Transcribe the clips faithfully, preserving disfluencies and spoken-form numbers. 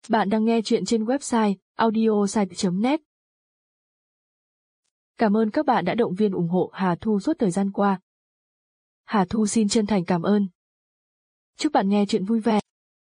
Bạn đang nghe chuyện trên website audiosite chấm net. Cảm ơn các bạn đã động viên ủng hộ Hà Thu suốt thời gian qua. Hà Thu xin chân thành cảm ơn. Chúc bạn nghe chuyện vui vẻ.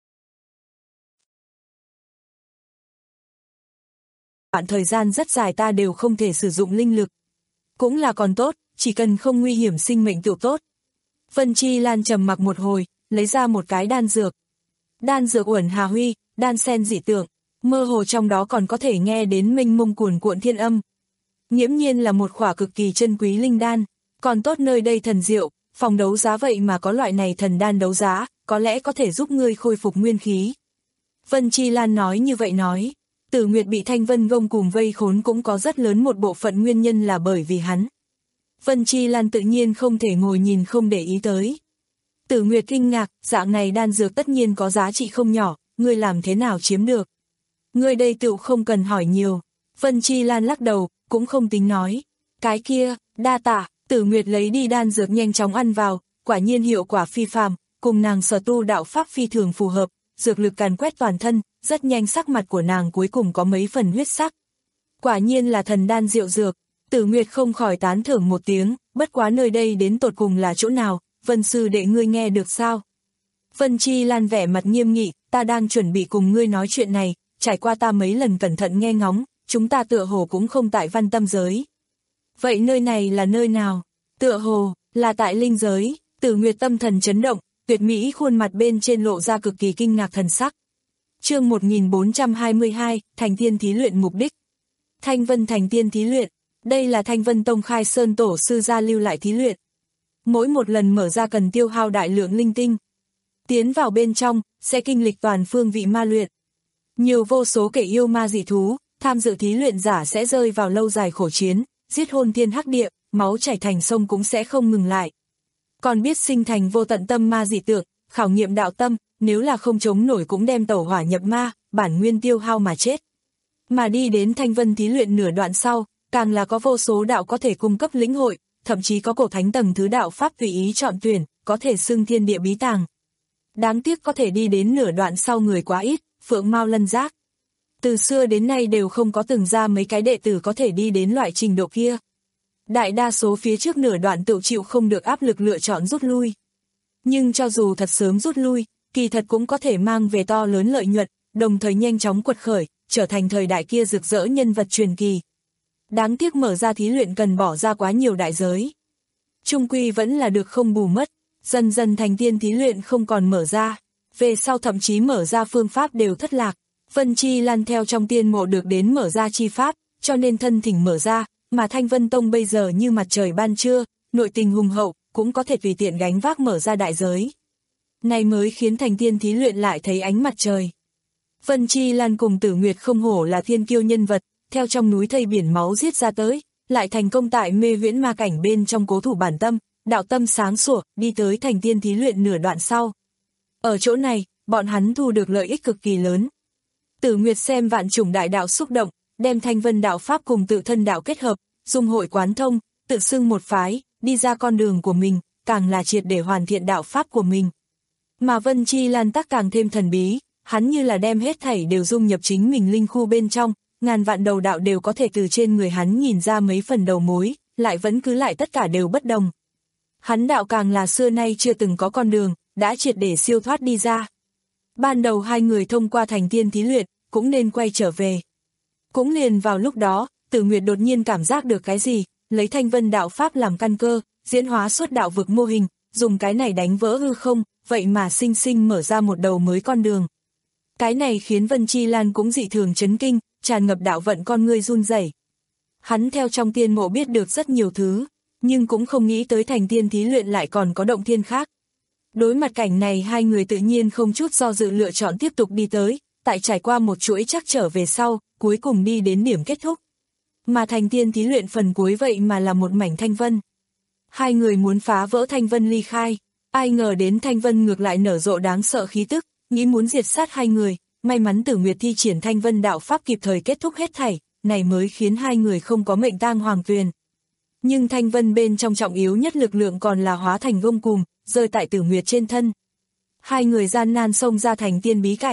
Đoạn thời gian rất dài ta đều không thể sử dụng linh lực. Cũng là còn tốt, chỉ cần không nguy hiểm sinh mệnh tự tốt. Vân Chi Lan trầm mặc một hồi, lấy ra một cái đan dược. Đan dược uẩn hà huy, đan sen dị tượng, mơ hồ trong đó còn có thể nghe đến mênh mông cuồn cuộn thiên âm. Nghiễm nhiên là một khỏa cực kỳ chân quý linh đan, còn tốt nơi đây thần diệu, phòng đấu giá vậy mà có loại này thần đan đấu giá, có lẽ có thể giúp ngươi khôi phục nguyên khí. Vân Chi Lan nói như vậy nói, Tử Nguyệt bị Thanh Vân Gông cùng vây khốn cũng có rất lớn một bộ phận nguyên nhân là bởi vì hắn. Vân Chi Lan tự nhiên không thể ngồi nhìn không để ý tới. Tử Nguyệt kinh ngạc, dạng này đan dược tất nhiên có giá trị không nhỏ, ngươi làm thế nào chiếm được? Ngươi đây tựu không cần hỏi nhiều. Vân Chi Lan lắc đầu, cũng không tính nói. Cái kia, đa tạ, Tử Nguyệt lấy đi đan dược nhanh chóng ăn vào, quả nhiên hiệu quả phi phàm, cùng nàng sở tu đạo pháp phi thường phù hợp, dược lực càn quét toàn thân, rất nhanh sắc mặt của nàng cuối cùng có mấy phần huyết sắc. Quả nhiên là thần đan diệu dược, Tử Nguyệt không khỏi tán thưởng một tiếng, bất quá nơi đây đến tột cùng là chỗ nào, Vân sư đệ ngươi nghe được sao? Vân Chi Lan vẻ mặt nghiêm nghị, ta đang chuẩn bị cùng ngươi nói chuyện này, trải qua ta mấy lần cẩn thận nghe ngóng, chúng ta tựa hồ cũng không tại văn tâm giới. Vậy nơi này là nơi nào? Tựa hồ, là tại linh giới. Tử Nguyệt tâm thần chấn động, tuyệt mỹ khuôn mặt bên trên lộ ra cực kỳ kinh ngạc thần sắc. Chương một nghìn bốn trăm hai mươi hai, Thành Tiên thí luyện mục đích. Thanh Vân Thành Tiên thí luyện, đây là Thanh Vân Tông khai sơn tổ sư gia lưu lại thí luyện. Mỗi một lần mở ra cần tiêu hao đại lượng linh tinh. Tiến vào bên trong, sẽ kinh lịch toàn phương vị ma luyện. Nhiều vô số kẻ yêu ma dị thú, tham dự thí luyện giả sẽ rơi vào lâu dài khổ chiến, giết hôn thiên hắc địa, máu chảy thành sông cũng sẽ không ngừng lại. Còn biết sinh thành vô tận tâm ma dị tượng, khảo nghiệm đạo tâm, nếu là không chống nổi cũng đem tẩu hỏa nhập ma, bản nguyên tiêu hao mà chết. Mà đi đến Thanh Vân thí luyện nửa đoạn sau, càng là có vô số đạo có thể cung cấp lĩnh hội, thậm chí có cổ thánh tầng thứ đạo pháp tùy ý chọn tuyển, có thể xưng thiên địa bí tàng. Đáng tiếc có thể đi đến nửa đoạn sau người quá ít, phượng mao lân giác. Từ xưa đến nay đều không có từng ra mấy cái đệ tử có thể đi đến loại trình độ kia. Đại đa số phía trước nửa đoạn tự chịu không được áp lực lựa chọn rút lui. Nhưng cho dù thật sớm rút lui, kỳ thật cũng có thể mang về to lớn lợi nhuận, đồng thời nhanh chóng quật khởi, trở thành thời đại kia rực rỡ nhân vật truyền kỳ. Đáng tiếc mở ra thí luyện cần bỏ ra quá nhiều đại giới. Trung quy vẫn là được không bù mất, dần dần thành tiên thí luyện không còn mở ra, về sau thậm chí mở ra phương pháp đều thất lạc. Vân Chi Lan theo trong tiên mộ được đến mở ra chi pháp, cho nên thân thỉnh mở ra, mà Thanh Vân Tông bây giờ như mặt trời ban trưa, nội tình hùng hậu, cũng có thể tùy tiện gánh vác mở ra đại giới. Này mới khiến thành tiên thí luyện lại thấy ánh mặt trời. Vân Chi Lan cùng Tử Nguyệt không hổ là thiên kiêu nhân vật, theo trong núi thây biển máu giết ra tới, lại thành công tại mê huyễn ma cảnh bên trong cố thủ bản tâm, đạo tâm sáng sủa, đi tới thành tiên thí luyện nửa đoạn sau. Ở chỗ này, bọn hắn thu được lợi ích cực kỳ lớn. Tử Nguyệt xem vạn chủng đại đạo xúc động, đem Thanh Vân đạo pháp cùng tự thân đạo kết hợp, dung hội quán thông, tự xưng một phái, đi ra con đường của mình, càng là triệt để hoàn thiện đạo pháp của mình. Mà Vân Chi Lan tắc càng thêm thần bí, hắn như là đem hết thảy đều dung nhập chính mình linh khu bên trong, ngàn vạn đầu đạo đều có thể từ trên người hắn nhìn ra mấy phần đầu mối, lại vẫn cứ lại tất cả đều bất đồng. Hắn đạo càng là xưa nay chưa từng có con đường, đã triệt để siêu thoát đi ra. Ban đầu hai người thông qua thành tiên thí luyện, cũng nên quay trở về. Cũng liền vào lúc đó, Tử Nguyệt đột nhiên cảm giác được cái gì, lấy Thanh Vân đạo pháp làm căn cơ, diễn hóa suốt đạo vực mô hình, dùng cái này đánh vỡ hư không, vậy mà sinh sinh mở ra một đầu mới con đường. Cái này khiến Vân Chi Lan cũng dị thường chấn kinh, tràn ngập đạo vận con ngươi run rẩy. Hắn theo trong tiên mộ biết được rất nhiều thứ, nhưng cũng không nghĩ tới thành tiên thí luyện lại còn có động thiên khác. Đối mặt cảnh này hai người tự nhiên không chút do dự lựa chọn tiếp tục đi tới, tại trải qua một chuỗi trắc trở về sau, cuối cùng đi đến điểm kết thúc. Mà thành tiên thí luyện phần cuối vậy mà là một mảnh thanh vân. Hai người muốn phá vỡ thanh vân ly khai, ai ngờ đến thanh vân ngược lại nở rộ đáng sợ khí tức, nghĩ muốn diệt sát hai người, may mắn Tử Nguyệt thi triển thanh vân đạo pháp kịp thời kết thúc hết thảy, này mới khiến hai người không có mệnh tang hoàng tuyền. Nhưng thanh vân bên trong trọng yếu nhất lực lượng còn là hóa thành gông cùm, rơi tại Tử Nguyệt trên thân. Hai người gian nan xông ra thành tiên bí cảnh,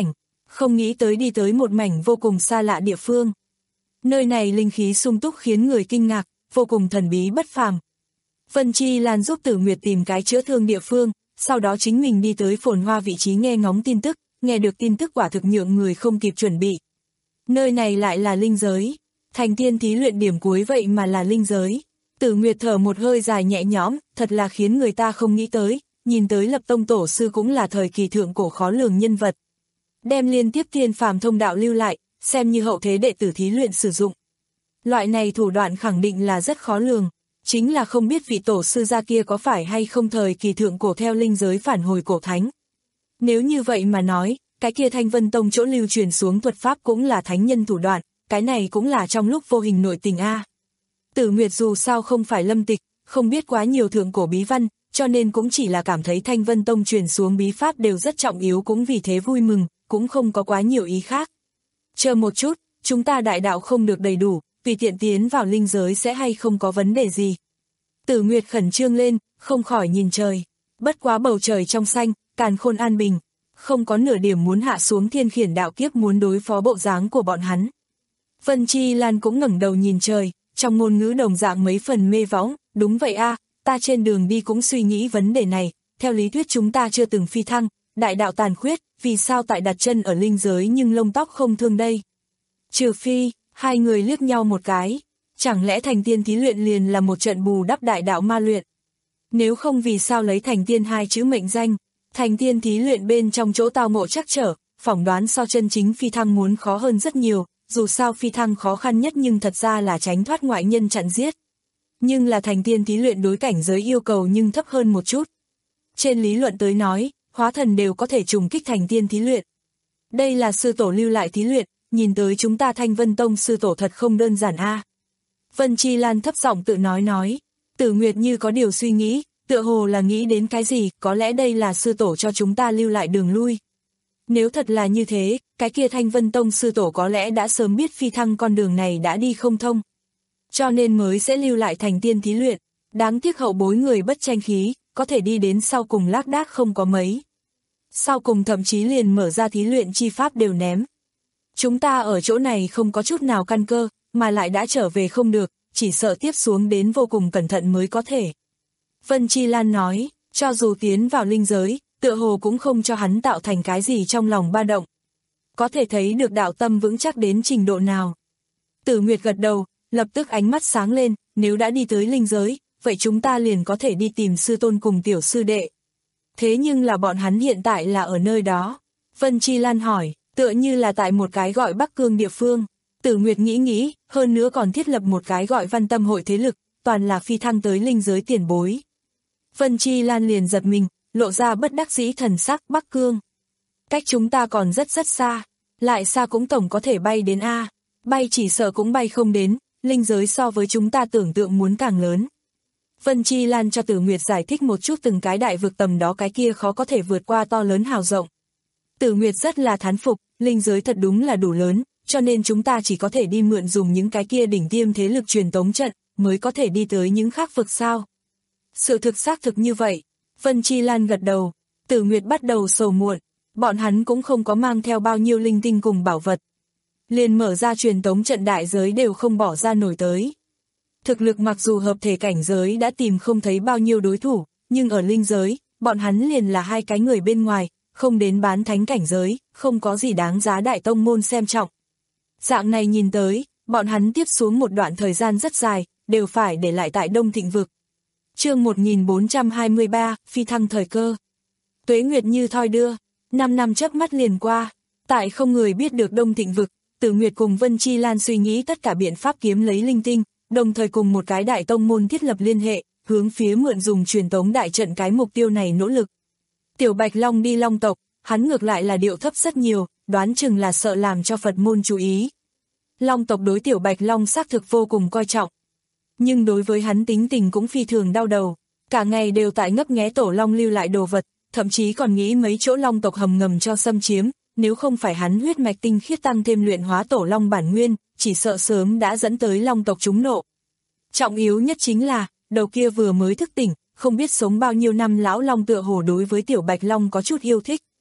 Không nghĩ tới đi tới một mảnh vô cùng xa lạ địa phương. Nơi này linh khí sung túc khiến người kinh ngạc, vô cùng thần bí bất phàm. Vân Chi Lan giúp Tử Nguyệt tìm cái chữa thương địa phương, sau đó chính mình đi tới phồn hoa vị trí nghe ngóng tin tức, nghe được tin tức quả thực nhượng người không kịp chuẩn bị. Nơi này lại là linh giới, thành tiên thí luyện điểm cuối vậy mà là linh giới. Tử Nguyệt thở một hơi dài nhẹ nhõm, thật là khiến người ta không nghĩ tới, nhìn tới Lập Tông tổ sư cũng là thời kỳ thượng cổ khó lường nhân vật. Đem liên tiếp thiên phàm thông đạo lưu lại, xem như hậu thế đệ tử thí luyện sử dụng. Loại này thủ đoạn khẳng định là rất khó lường, chính là không biết vị tổ sư gia kia có phải hay không thời kỳ thượng cổ theo linh giới phản hồi cổ thánh. Nếu như vậy mà nói, cái kia Thanh Vân Tông chỗ lưu truyền xuống thuật pháp cũng là thánh nhân thủ đoạn, cái này cũng là trong lúc vô hình nội tình a. Tử Nguyệt dù sao không phải lâm tịch, không biết quá nhiều thượng cổ bí văn, cho nên cũng chỉ là cảm thấy Thanh Vân Tông truyền xuống bí pháp đều rất trọng yếu, cũng vì thế vui mừng, cũng không có quá nhiều ý khác. Chờ một chút, chúng ta đại đạo không được đầy đủ, tùy tiện tiến vào linh giới sẽ hay không có vấn đề gì. Tử Nguyệt khẩn trương lên, không khỏi nhìn trời. Bất quá bầu trời trong xanh, càn khôn an bình, không có nửa điểm muốn hạ xuống thiên khiển đạo kiếp muốn đối phó bộ dáng của bọn hắn. Vân Chi Lan cũng ngẩng đầu nhìn trời, trong ngôn ngữ đồng dạng mấy phần mê võng, đúng vậy a, ta trên đường đi cũng suy nghĩ vấn đề này, theo lý thuyết chúng ta chưa từng phi thăng, đại đạo tàn khuyết, vì sao tại đặt chân ở linh giới nhưng lông tóc không thương đây? Trừ phi, hai người liếc nhau một cái, chẳng lẽ thành tiên thí luyện liền là một trận bù đắp đại đạo ma luyện? Nếu không vì sao lấy thành tiên hai chữ mệnh danh, thành tiên thí luyện bên trong chỗ tao ngộ chắc trở, phỏng đoán so chân chính phi thăng muốn khó hơn rất nhiều, dù sao phi thăng khó khăn nhất nhưng thật ra là tránh thoát ngoại nhân chặn giết. Nhưng là thành tiên thí luyện đối cảnh giới yêu cầu nhưng thấp hơn một chút. Trên lý luận tới nói, hóa thần đều có thể trùng kích thành tiên thí luyện. Đây là sư tổ lưu lại thí luyện, nhìn tới chúng ta Thanh Vân Tông sư tổ thật không đơn giản a. Vân Chi Lan thấp giọng tự nói nói, Tử Nguyệt như có điều suy nghĩ, tựa hồ là nghĩ đến cái gì, có lẽ đây là sư tổ cho chúng ta lưu lại đường lui. Nếu thật là như thế, cái kia Thanh Vân Tông sư tổ có lẽ đã sớm biết phi thăng con đường này đã đi không thông. Cho nên mới sẽ lưu lại thành tiên thí luyện, đáng tiếc hậu bối người bất tranh khí, có thể đi đến sau cùng lác đác không có mấy. Sau cùng thậm chí liền mở ra thí luyện chi pháp đều ném. Chúng ta ở chỗ này không có chút nào căn cơ, mà lại đã trở về không được, chỉ sợ tiếp xuống đến vô cùng cẩn thận mới có thể. Vân Chi Lan nói, cho dù tiến vào linh giới, tựa hồ cũng không cho hắn tạo thành cái gì trong lòng ba động. Có thể thấy được đạo tâm vững chắc đến trình độ nào. Tử Nguyệt gật đầu, lập tức ánh mắt sáng lên, nếu đã đi tới linh giới, vậy chúng ta liền có thể đi tìm sư tôn cùng tiểu sư đệ. Thế nhưng là bọn hắn hiện tại là ở nơi đó. Vân Chi Lan hỏi, tựa như là tại một cái gọi Bắc Cương địa phương. Tử Nguyệt nghĩ nghĩ, hơn nữa còn thiết lập một cái gọi Văn Tâm hội thế lực, toàn là phi thăng tới linh giới tiền bối. Vân Chi Lan liền giật mình, lộ ra bất đắc dĩ thần sắc. Bắc Cương. Cách chúng ta còn rất rất xa, lại xa cũng tổng có thể bay đến A, bay chỉ sợ cũng bay không đến, linh giới so với chúng ta tưởng tượng muốn càng lớn. Vân Chi Lan cho Tử Nguyệt giải thích một chút từng cái đại vực tầm đó cái kia khó có thể vượt qua to lớn hào rộng. Tử Nguyệt rất là thán phục, linh giới thật đúng là đủ lớn, cho nên chúng ta chỉ có thể đi mượn dùng những cái kia đỉnh tiêm thế lực truyền tống trận, mới có thể đi tới những khác vực sao. Sự thực xác thực như vậy. Vân Chi Lan gật đầu, Tử Nguyệt bắt đầu sầu muộn, bọn hắn cũng không có mang theo bao nhiêu linh tinh cùng bảo vật. Liền mở ra truyền tống trận đại giới đều không bỏ ra nổi tới. Thực lực mặc dù hợp thể cảnh giới đã tìm không thấy bao nhiêu đối thủ, nhưng ở linh giới, bọn hắn liền là hai cái người bên ngoài, không đến bán thánh cảnh giới, không có gì đáng giá đại tông môn xem trọng. Dạng này nhìn tới, bọn hắn tiếp xuống một đoạn thời gian rất dài, đều phải để lại tại Đông Thịnh Vực. Chương một nghìn bốn trăm hai mươi ba, phi thăng thời cơ. Tuế Nguyệt như thoi đưa, năm năm chớp mắt liền qua, tại không người biết được Đông Thịnh Vực, Tử Nguyệt cùng Vân Chi Lan suy nghĩ tất cả biện pháp kiếm lấy linh tinh, đồng thời cùng một cái đại tông môn thiết lập liên hệ, hướng phía mượn dùng truyền tống đại trận cái mục tiêu này nỗ lực. Tiểu Bạch Long đi Long tộc, hắn ngược lại là điệu thấp rất nhiều, đoán chừng là sợ làm cho Phật môn chú ý. Long tộc đối Tiểu Bạch Long xác thực vô cùng coi trọng. Nhưng đối với hắn tính tình cũng phi thường đau đầu, cả ngày đều tại ngấp nghé Tổ Long lưu lại đồ vật, thậm chí còn nghĩ mấy chỗ Long tộc hầm ngầm cho xâm chiếm, nếu không phải hắn huyết mạch tinh khiết tăng thêm luyện hóa Tổ Long bản nguyên, chỉ sợ sớm đã dẫn tới Long tộc trúng nộ. Trọng yếu nhất chính là, đầu kia vừa mới thức tỉnh, không biết sống bao nhiêu năm lão Long tựa hồ đối với Tiểu Bạch Long có chút yêu thích.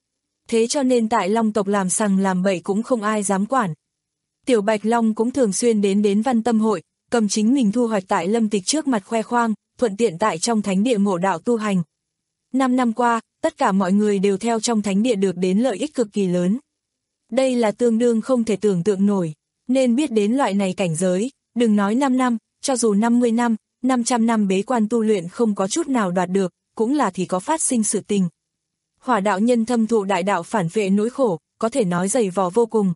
thế cho nên tại Long tộc làm sằng làm bậy cũng không ai dám quản. Tiểu Bạch Long cũng thường xuyên đến đến Văn Tâm hội, cầm chính mình thu hoạch tại Lâm Tịch trước mặt khoe khoang, thuận tiện tại trong thánh địa ngộ đạo tu hành. Năm năm qua, tất cả mọi người đều theo trong thánh địa được đến lợi ích cực kỳ lớn. Đây là tương đương không thể tưởng tượng nổi, nên biết đến loại này cảnh giới, đừng nói năm năm, cho dù năm mươi năm, năm trăm năm bế quan tu luyện không có chút nào đoạt được, cũng là thì có phát sinh sự tình. Hỏa đạo nhân thâm thụ đại đạo phản vệ nỗi khổ, có thể nói dày vò vô cùng.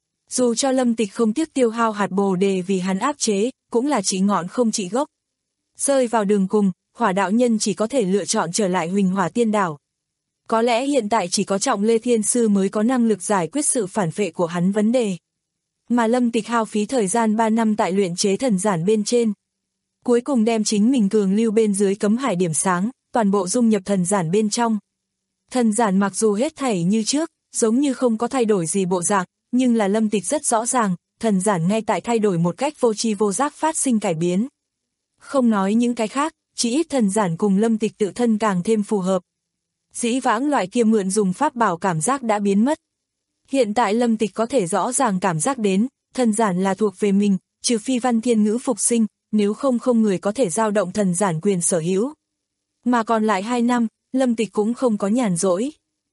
Dù cho Lâm Tịch không tiếc tiêu hao hạt bồ đề vì hắn áp chế, cũng là chỉ ngọn không chỉ gốc. Rơi vào đường cùng, hỏa đạo nhân chỉ có thể lựa chọn trở lại Huỳnh Hỏa Tiên Đảo. Có lẽ hiện tại chỉ có Trọng Lê Thiên Sư mới có năng lực giải quyết sự phản vệ của hắn vấn đề. Mà Lâm Tịch hao phí thời gian ba năm tại luyện chế thần giản bên trên. Cuối cùng đem chính mình cường lưu bên dưới cấm hải điểm sáng, toàn bộ dung nhập thần giản bên trong. Thần giản mặc dù hết thảy như trước, giống như không có thay đổi gì bộ dạng, nhưng là Lâm Tịch rất rõ ràng, thần giản ngay tại thay đổi một cách vô tri vô giác phát sinh cải biến. Không nói những cái khác, chỉ ít thần giản cùng Lâm Tịch tự thân càng thêm phù hợp. Dĩ vãng loại kia mượn dùng pháp bảo cảm giác đã biến mất. Hiện tại Lâm Tịch có thể rõ ràng cảm giác đến, thần giản là thuộc về mình, trừ phi Văn Thiên Ngữ phục sinh, nếu không không người có thể dao động thần giản quyền sở hữu. Mà còn lại hai năm, Lâm Tịch cũng không có nhàn rỗi,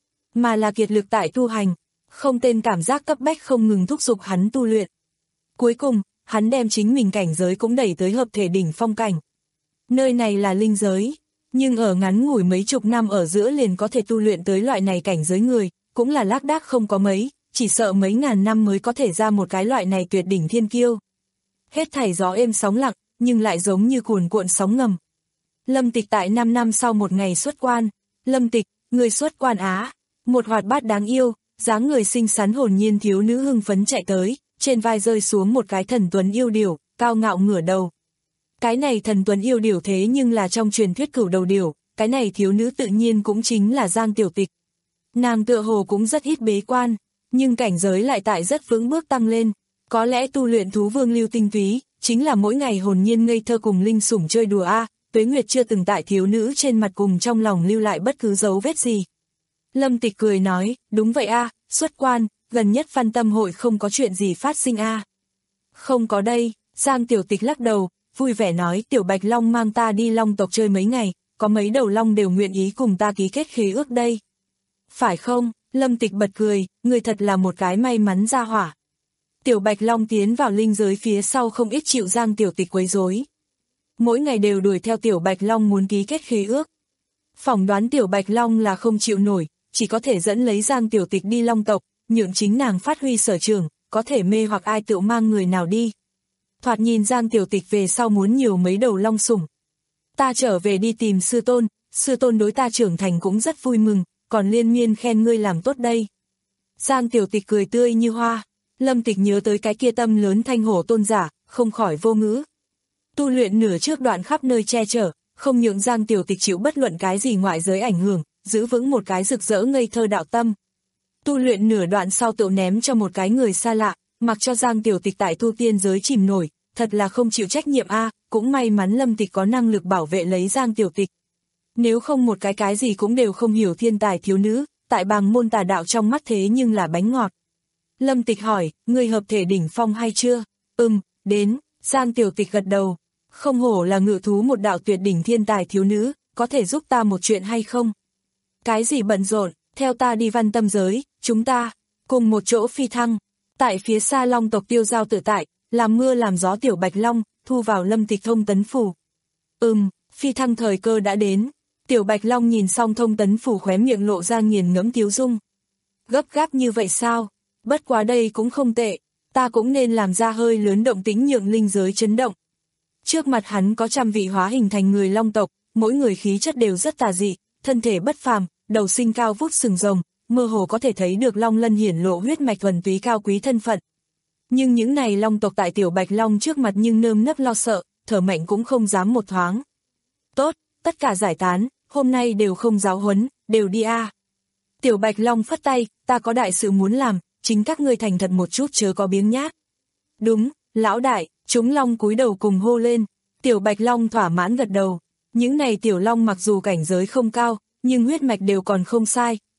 mà là kiệt lực tại tu hành, không tên cảm giác cấp bách không ngừng thúc giục hắn tu luyện. Cuối cùng, hắn đem chính mình cảnh giới cũng đẩy tới hợp thể đỉnh phong cảnh. Nơi này là linh giới, nhưng ở ngắn ngủi mấy chục năm ở giữa liền có thể tu luyện tới loại này cảnh giới người, cũng là lác đác không có mấy, chỉ sợ mấy ngàn năm mới có thể ra một cái loại này tuyệt đỉnh thiên kiêu. Hết thảy gió êm sóng lặng, nhưng lại giống như cuồn cuộn sóng ngầm. Lâm Tịch tại năm năm sau một ngày xuất quan, Lâm Tịch, người xuất quan á, một hoạt bát đáng yêu, dáng người xinh xắn hồn nhiên thiếu nữ hưng phấn chạy tới, trên vai rơi xuống một cái thần tuấn yêu điểu, cao ngạo ngửa đầu. Cái này thần tuấn yêu điểu thế nhưng là trong truyền thuyết cửu đầu điểu, cái này thiếu nữ tự nhiên cũng chính là Giang Tiểu Tịch. Nàng tựa hồ cũng rất ít bế quan, nhưng cảnh giới lại tại rất vững bước tăng lên, có lẽ tu luyện thú vương lưu tinh túy, chính là mỗi ngày hồn nhiên ngây thơ cùng linh sủng chơi đùa a, Tuế Nguyệt chưa từng tại thiếu nữ trên mặt cùng trong lòng lưu lại bất cứ dấu vết gì. Lâm Tịch cười nói, đúng vậy a, xuất quan, gần nhất Văn Tâm hội không có chuyện gì phát sinh a. Không có đây, Giang Tiểu Tịch lắc đầu, vui vẻ nói Tiểu Bạch Long mang ta đi Long tộc chơi mấy ngày, có mấy đầu long đều nguyện ý cùng ta ký kết khế ước đây. Phải không? Lâm Tịch bật cười, người thật là một cái may mắn ra hỏa. Tiểu Bạch Long tiến vào linh giới phía sau không ít chịu Giang Tiểu Tịch quấy rối. Mỗi ngày đều đuổi theo Tiểu Bạch Long muốn ký kết khế ước. Phỏng đoán Tiểu Bạch Long là không chịu nổi, chỉ có thể dẫn lấy Giang Tiểu Tịch đi Long tộc, nhượng chính nàng phát huy sở trường, có thể mê hoặc ai tự mang người nào đi. Thoạt nhìn Giang Tiểu Tịch về sau muốn nhiều mấy đầu long sủng. Ta trở về đi tìm sư tôn, sư tôn đối ta trưởng thành cũng rất vui mừng, còn liên miên khen ngươi làm tốt đây. Giang Tiểu Tịch cười tươi như hoa, Lâm Tịch nhớ tới cái kia tâm lớn thanh hổ tôn giả, không khỏi vô ngữ. Tu luyện nửa trước đoạn khắp nơi che chở, không nhượng Giang Tiểu Tịch chịu bất luận cái gì ngoại giới ảnh hưởng, giữ vững một cái rực rỡ ngây thơ đạo tâm. Tu luyện nửa đoạn sau tự ném cho một cái người xa lạ, mặc cho Giang Tiểu Tịch tại tu tiên giới chìm nổi, thật là không chịu trách nhiệm a, cũng may mắn Lâm Tịch có năng lực bảo vệ lấy Giang Tiểu Tịch. Nếu không một cái cái gì cũng đều không hiểu thiên tài thiếu nữ, tại bàng môn tà đạo trong mắt thế nhưng là bánh ngọt. Lâm Tịch hỏi, người hợp thể đỉnh phong hay chưa? Ừm, đến, Giang Tiểu Tịch gật đầu. Không hổ là ngự thú một đạo tuyệt đỉnh thiên tài thiếu nữ, có thể giúp ta một chuyện hay không? Cái gì bận rộn, theo ta đi Văn Tâm giới, chúng ta, cùng một chỗ phi thăng. Tại phía xa Long tộc tiêu giao tự tại, làm mưa làm gió Tiểu Bạch Long, thu vào Lâm Tịch thông tấn phủ. Ừm, phi thăng thời cơ đã đến. Tiểu Bạch Long nhìn xong thông tấn phủ khóe miệng lộ ra nghiền ngẫm tiếu dung. Gấp gáp như vậy sao? Bất quá đây cũng không tệ, ta cũng nên làm ra hơi lớn động tĩnh nhượng linh giới chấn động. Trước mặt hắn có trăm vị hóa hình thành người Long tộc, mỗi người khí chất đều rất tà dị, thân thể bất phàm, đầu sinh cao vút sừng rồng, mơ hồ có thể thấy được Long Lân hiển lộ huyết mạch thuần túy cao quý thân phận. Nhưng những này Long tộc tại Tiểu Bạch Long trước mặt nhưng nơm nớp lo sợ, thở mạnh cũng không dám một thoáng. Tốt, tất cả giải tán, hôm nay đều không giáo huấn, đều đi a. À. Tiểu Bạch Long phất tay, ta có đại sự muốn làm, chính các ngươi thành thật một chút chớ có biếng nhác. Đúng, lão đại, chúng Long cúi đầu cùng hô lên, Tiểu Bạch Long thỏa mãn gật đầu. Những này Tiểu Long mặc dù cảnh giới không cao, nhưng huyết mạch đều còn không sai,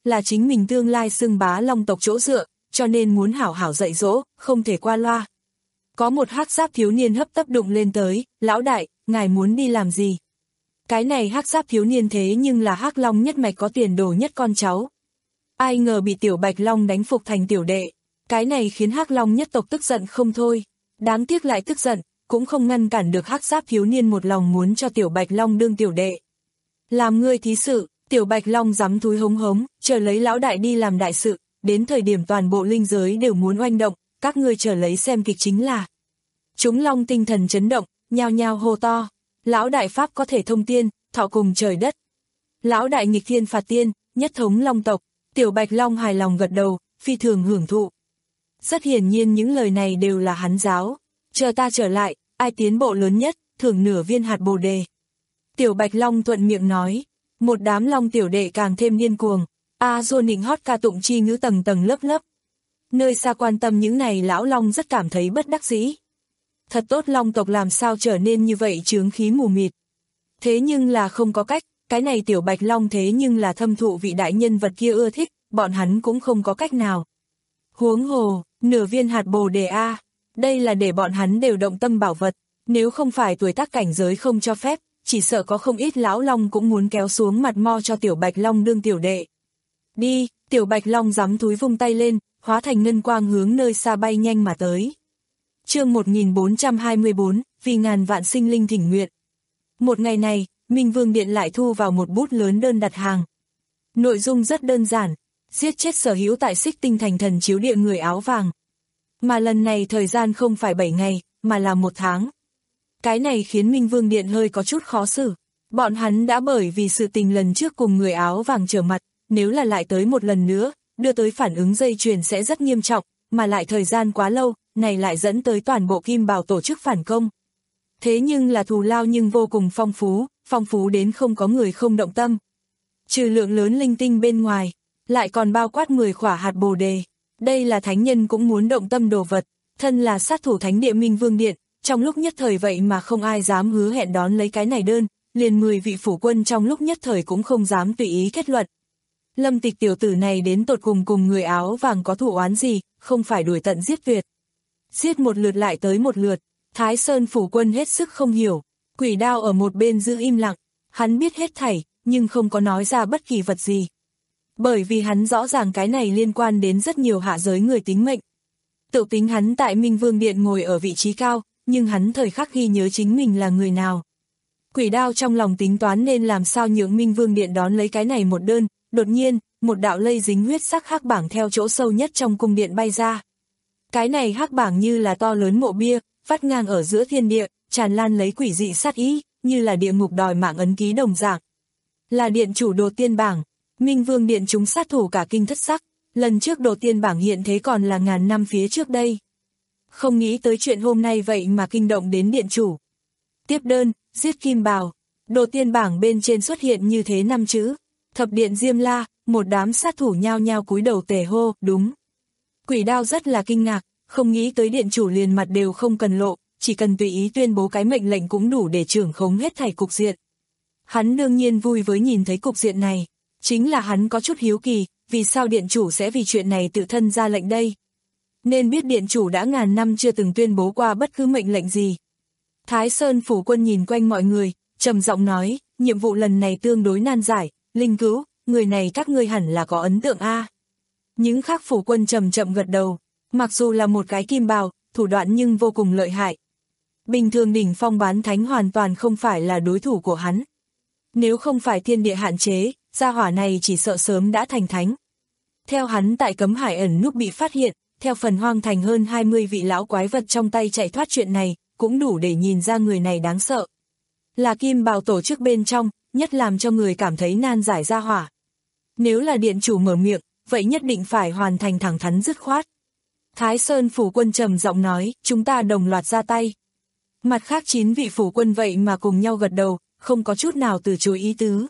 là chính mình tương lai xưng bá Long tộc chỗ dựa, cho nên muốn hảo hảo dạy dỗ, không thể qua loa. Có một hắc giáp thiếu niên hấp tấp đụng lên tới, lão đại, ngài muốn đi làm gì? Cái này hắc giáp thiếu niên thế nhưng là hắc long nhất mạch có tiền đồ nhất con cháu. Ai ngờ bị tiểu bạch long đánh phục thành tiểu đệ, cái này khiến hắc long nhất tộc tức giận không thôi. Đáng tiếc lại tức giận, cũng không ngăn cản được hắc giáp thiếu niên một lòng muốn cho tiểu bạch long đương tiểu đệ. Làm ngươi thí sự, tiểu bạch long dám thúi hống hống, chờ lấy lão đại đi làm đại sự, đến thời điểm toàn bộ linh giới đều muốn oanh động, các ngươi chờ lấy xem kịch chính là. Chúng long tinh thần chấn động, nhao nhao hô to, lão đại pháp có thể thông tiên, thọ cùng trời đất. Lão đại nghịch thiên phạt tiên, nhất thống long tộc, tiểu bạch long hài lòng gật đầu, phi thường hưởng thụ. Rất hiển nhiên những lời này đều là hắn giáo, chờ ta trở lại, ai tiến bộ lớn nhất, thưởng nửa viên hạt bồ đề. Tiểu bạch long thuận miệng nói, một đám long tiểu đệ càng thêm điên cuồng, a dô nịnh hót ca tụng chi ngữ tầng tầng lớp lớp. Nơi xa quan tâm những này lão long rất cảm thấy bất đắc dĩ. Thật tốt long tộc làm sao trở nên như vậy chướng khí mù mịt. Thế nhưng là không có cách, cái này tiểu bạch long thế nhưng là thâm thụ vị đại nhân vật kia ưa thích, bọn hắn cũng không có cách nào. Huống hồ, nửa viên hạt bồ đề A, đây là để bọn hắn đều động tâm bảo vật, nếu không phải tuổi tác cảnh giới không cho phép, chỉ sợ có không ít lão long cũng muốn kéo xuống mặt mo cho tiểu bạch long đương tiểu đệ. Đi, tiểu bạch long giắm túi vung tay lên, hóa thành ngân quang hướng nơi xa bay nhanh mà tới. Chương một nghìn bốn trăm hai mươi bốn, vì ngàn vạn sinh linh thỉnh nguyện. Một ngày này, Minh Vương Điện lại thu vào một bút lớn đơn đặt hàng. Nội dung rất đơn giản, giết chết sở hữu tại Xích Tinh Thành thần chiếu địa người áo vàng. Mà lần này thời gian không phải bảy ngày, mà là một tháng. Cái này khiến Minh Vương Điện hơi có chút khó xử. Bọn hắn đã bởi vì sự tình lần trước cùng người áo vàng trở mặt, nếu là lại tới một lần nữa, đưa tới phản ứng dây chuyền sẽ rất nghiêm trọng, mà lại thời gian quá lâu, này lại dẫn tới toàn bộ Kim Bảo tổ chức phản công. Thế nhưng là thù lao nhưng vô cùng phong phú, phong phú đến không có người không động tâm. Trừ lượng lớn linh tinh bên ngoài, lại còn bao quát mười khỏa hạt bồ đề. Đây là thánh nhân cũng muốn động tâm đồ vật, thân là sát thủ thánh địa Minh Vương Điện, trong lúc nhất thời vậy mà không ai dám hứa hẹn đón lấy cái này đơn, liền mười vị phủ quân trong lúc nhất thời cũng không dám tùy ý kết luận. Lâm Tịch tiểu tử này đến tột cùng cùng người áo vàng có thù oán gì, không phải đuổi tận giết tuyệt. Giết một lượt lại tới một lượt, Thái Sơn phủ quân hết sức không hiểu, Quỷ Đao ở một bên giữ im lặng, hắn biết hết thảy, nhưng không có nói ra bất kỳ vật gì. Bởi vì hắn rõ ràng cái này liên quan đến rất nhiều hạ giới người tính mệnh. Tự tính hắn tại Minh Vương Điện ngồi ở vị trí cao, nhưng hắn thời khắc ghi nhớ chính mình là người nào. Quỷ Đao trong lòng tính toán nên làm sao nhượng Minh Vương Điện đón lấy cái này một đơn, đột nhiên, một đạo lây dính huyết sắc hắc bảng theo chỗ sâu nhất trong cung điện bay ra. Cái này hắc bảng như là to lớn mộ bia, vắt ngang ở giữa thiên địa, tràn lan lấy quỷ dị sát ý, như là địa ngục đòi mạng ấn ký đồng dạng. Là điện chủ đồ tiên bảng, Minh Vương Điện chúng sát thủ cả kinh thất sắc, lần trước đồ tiên bảng hiện thế còn là ngàn năm phía trước đây. Không nghĩ tới chuyện hôm nay vậy mà kinh động đến điện chủ. Tiếp đơn, giết Kim Bào, đồ tiên bảng bên trên xuất hiện như thế năm chữ, thập điện Diêm La, một đám sát thủ nhao nhao cúi đầu tề hô, đúng. Quỷ Đao rất là kinh ngạc, không nghĩ tới điện chủ liền mặt đều không cần lộ, chỉ cần tùy ý tuyên bố cái mệnh lệnh cũng đủ để trưởng khống hết thảy cục diện. Hắn đương nhiên vui với nhìn thấy cục diện này, chính là hắn có chút hiếu kỳ, vì sao điện chủ sẽ vì chuyện này tự thân ra lệnh đây. Nên biết điện chủ đã ngàn năm chưa từng tuyên bố qua bất cứ mệnh lệnh gì. Thái Sơn phủ quân nhìn quanh mọi người, trầm giọng nói, nhiệm vụ lần này tương đối nan giải, Linh Cứu, người này các ngươi hẳn là có ấn tượng a. Những khác phủ quân chậm chậm gật đầu, mặc dù là một cái kim bào, thủ đoạn nhưng vô cùng lợi hại. Bình thường đỉnh phong bán thánh hoàn toàn không phải là đối thủ của hắn. Nếu không phải thiên địa hạn chế, gia hỏa này chỉ sợ sớm đã thành thánh. Theo hắn tại cấm hải ẩn núp bị phát hiện, theo phần hoang thành hơn hai mươi vị lão quái vật trong tay chạy thoát chuyện này, cũng đủ để nhìn ra người này đáng sợ. Là kim bào tổ chức bên trong, nhất làm cho người cảm thấy nan giải gia hỏa. Nếu là điện chủ mở miệng, vậy nhất định phải hoàn thành thẳng thắn dứt khoát. Thái Sơn phủ quân trầm giọng nói, chúng ta đồng loạt ra tay. Mặt khác chín vị phủ quân vậy mà cùng nhau gật đầu, không có chút nào từ chối ý tứ.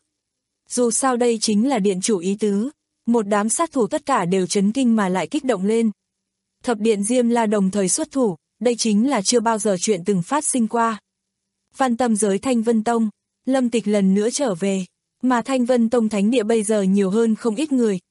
Dù sao đây chính là điện chủ ý tứ, một đám sát thủ tất cả đều chấn kinh mà lại kích động lên. Thập điện Diêm La đồng thời xuất thủ, đây chính là chưa bao giờ chuyện từng phát sinh qua. Văn tâm giới Thanh Vân Tông, Lâm Tịch lần nữa trở về, mà Thanh Vân Tông thánh địa bây giờ nhiều hơn không ít người,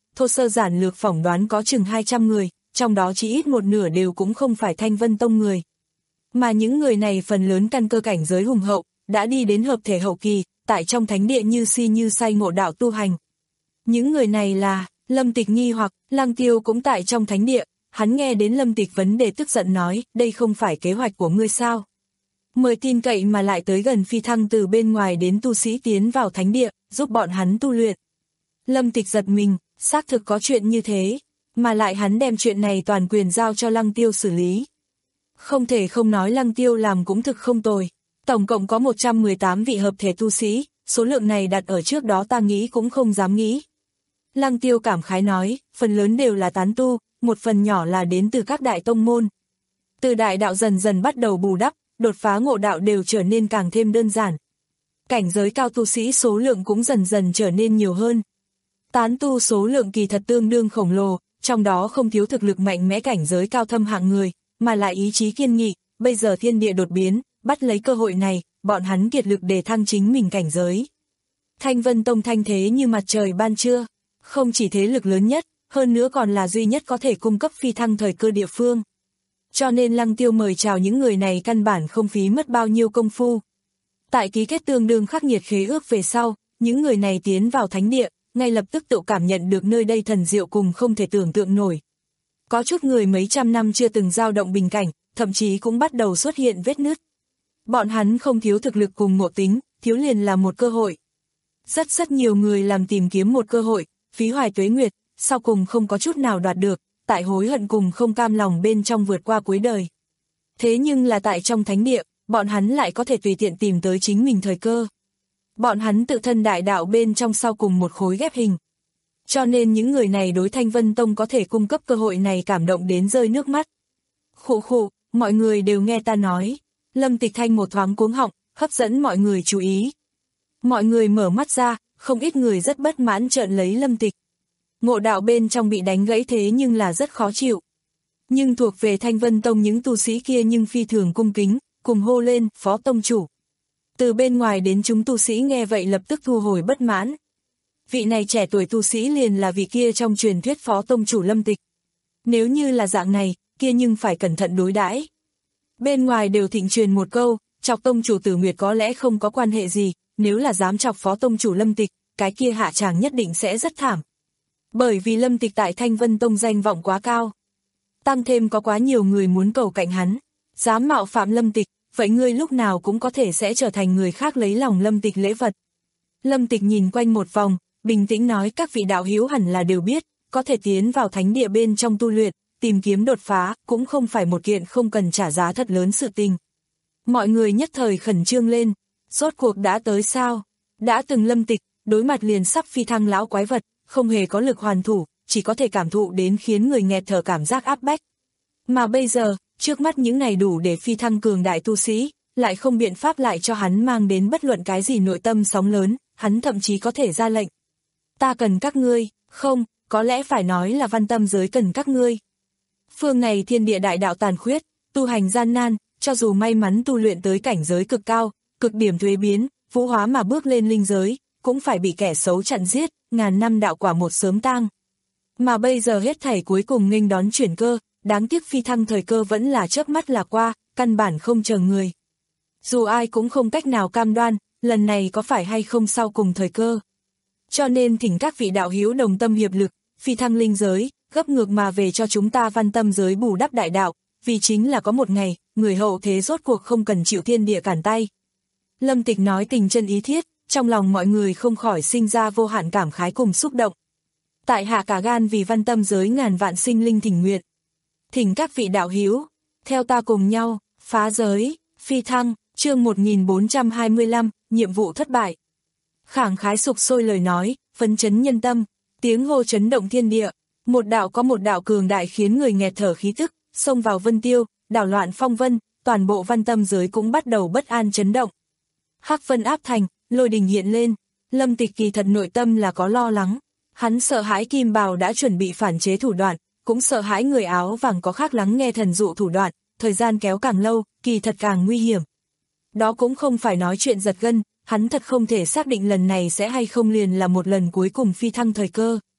thô sơ giản lược phỏng đoán có chừng hai trăm người, trong đó chỉ ít một nửa đều cũng không phải Thanh Vân Tông người. Mà những người này phần lớn căn cơ cảnh giới hùng hậu, đã đi đến hợp thể hậu kỳ, tại trong thánh địa như si như say ngộ đạo tu hành. Những người này là, Lâm Tịch nghi hoặc, Lăng Tiêu cũng tại trong thánh địa, hắn nghe đến Lâm Tịch vấn đề tức giận nói, đây không phải kế hoạch của ngươi sao? Mời tin cậy mà lại tới gần phi thăng từ bên ngoài đến tu sĩ tiến vào thánh địa, giúp bọn hắn tu luyện. Lâm Tịch giật mình, xác thực có chuyện như thế, mà lại hắn đem chuyện này toàn quyền giao cho Lăng Tiêu xử lý. Không thể không nói Lăng Tiêu làm cũng thực không tồi. Tổng cộng có một trăm mười tám vị hợp thể tu sĩ, số lượng này đặt ở trước đó ta nghĩ cũng không dám nghĩ. Lăng Tiêu cảm khái nói, phần lớn đều là tán tu, một phần nhỏ là đến từ các đại tông môn. Từ đại đạo dần dần bắt đầu bù đắp, đột phá ngộ đạo đều trở nên càng thêm đơn giản. Cảnh giới cao tu sĩ số lượng cũng dần dần trở nên nhiều hơn. Tán tu số lượng kỳ thật tương đương khổng lồ, trong đó không thiếu thực lực mạnh mẽ cảnh giới cao thâm hạng người, mà lại ý chí kiên nghị, bây giờ thiên địa đột biến, bắt lấy cơ hội này, bọn hắn kiệt lực để thăng chính mình cảnh giới. Thanh Vân Tông thanh thế như mặt trời ban trưa, không chỉ thế lực lớn nhất, hơn nữa còn là duy nhất có thể cung cấp phi thăng thời cơ địa phương. Cho nên Lăng Tiêu mời chào những người này căn bản không phí mất bao nhiêu công phu. Tại ký kết tương đương khắc nghiệt khế ước về sau, những người này tiến vào thánh địa, ngay lập tức tự cảm nhận được nơi đây thần diệu cùng không thể tưởng tượng nổi. Có chút người mấy trăm năm chưa từng dao động bình cảnh, thậm chí cũng bắt đầu xuất hiện vết nứt. Bọn hắn không thiếu thực lực cùng ngộ tính, thiếu liền là một cơ hội. Rất rất nhiều người làm tìm kiếm một cơ hội, phí hoài tuế nguyệt, sau cùng không có chút nào đoạt được, tại hối hận cùng không cam lòng bên trong vượt qua cuối đời. Thế nhưng là tại trong thánh địa, bọn hắn lại có thể tùy tiện tìm tới chính mình thời cơ. Bọn hắn tự thân đại đạo bên trong sau cùng một khối ghép hình. Cho nên những người này đối Thanh Vân Tông có thể cung cấp cơ hội này cảm động đến rơi nước mắt. Khụ khụ, mọi người đều nghe ta nói. Lâm Tịch Thanh một thoáng cuống họng, hấp dẫn mọi người chú ý. Mọi người mở mắt ra, không ít người rất bất mãn trợn lấy Lâm Tịch. Ngộ đạo bên trong bị đánh gãy thế nhưng là rất khó chịu. Nhưng thuộc về Thanh Vân Tông những tu sĩ kia nhưng phi thường cung kính, cùng hô lên, phó tông chủ. Từ bên ngoài đến chúng tu sĩ nghe vậy lập tức thu hồi bất mãn. Vị này trẻ tuổi tu sĩ liền là vị kia trong truyền thuyết phó tông chủ Lâm Tịch. Nếu như là dạng này, kia nhưng phải cẩn thận đối đãi. Bên ngoài đều thịnh truyền một câu, chọc tông chủ Tử Nguyệt có lẽ không có quan hệ gì, nếu là dám chọc phó tông chủ Lâm Tịch, cái kia hạ tràng nhất định sẽ rất thảm. Bởi vì Lâm Tịch tại Thanh Vân Tông danh vọng quá cao. Tăng thêm có quá nhiều người muốn cầu cạnh hắn, dám mạo phạm Lâm Tịch, vậy ngươi lúc nào cũng có thể sẽ trở thành người khác lấy lòng Lâm Tịch lễ vật. Lâm Tịch nhìn quanh một vòng, bình tĩnh nói các vị đạo hữu hẳn là đều biết, có thể tiến vào thánh địa bên trong tu luyện, tìm kiếm đột phá, cũng không phải một kiện không cần trả giá thật lớn sự tình. Mọi người nhất thời khẩn trương lên, rốt cuộc đã tới sao? Đã từng Lâm Tịch, đối mặt liền sắp phi thăng lão quái vật, không hề có lực hoàn thủ, chỉ có thể cảm thụ đến khiến người nghẹt thở cảm giác áp bách. Mà bây giờ, trước mắt những này đủ để phi thăng cường đại tu sĩ, lại không biện pháp lại cho hắn mang đến bất luận cái gì nội tâm sóng lớn, hắn thậm chí có thể ra lệnh. Ta cần các ngươi, không, có lẽ phải nói là văn tâm giới cần các ngươi. Phương này thiên địa đại đạo tàn khuyết, tu hành gian nan, cho dù may mắn tu luyện tới cảnh giới cực cao, cực điểm thuế biến, vũ hóa mà bước lên linh giới, cũng phải bị kẻ xấu chặn giết, ngàn năm đạo quả một sớm tang. Mà bây giờ hết thảy cuối cùng nghênh đón chuyển cơ, đáng tiếc phi thăng thời cơ vẫn là chớp mắt là qua, căn bản không chờ người. Dù ai cũng không cách nào cam đoan, lần này có phải hay không sau cùng thời cơ. Cho nên thỉnh các vị đạo hữu đồng tâm hiệp lực, phi thăng linh giới, gấp ngược mà về cho chúng ta văn tâm giới bù đắp đại đạo, vì chính là có một ngày, người hậu thế rốt cuộc không cần chịu thiên địa cản tay. Lâm Tịch nói tình chân ý thiết, trong lòng mọi người không khỏi sinh ra vô hạn cảm khái cùng xúc động. Tại hạ cả gan vì văn tâm giới ngàn vạn sinh linh thỉnh nguyện. Thỉnh các vị đạo hữu, theo ta cùng nhau, phá giới, phi thăng, chương một nghìn bốn trăm hai mươi lăm, nhiệm vụ thất bại. Khẳng khái sục sôi lời nói, phấn chấn nhân tâm, tiếng hô chấn động thiên địa, một đạo có một đạo cường đại khiến người nghẹt thở khí tức, xông vào vân tiêu, đảo loạn phong vân, toàn bộ văn tâm giới cũng bắt đầu bất an chấn động. Hắc vân áp thành, lôi đình hiện lên, Lâm Tịch kỳ thật nội tâm là có lo lắng, hắn sợ hãi kim bào đã chuẩn bị phản chế thủ đoạn, cũng sợ hãi người áo vàng có khác lắng nghe thần dụ thủ đoạn, thời gian kéo càng lâu, kỳ thật càng nguy hiểm. Đó cũng không phải nói chuyện giật gân, hắn thật không thể xác định lần này sẽ hay không liền là một lần cuối cùng phi thăng thời cơ.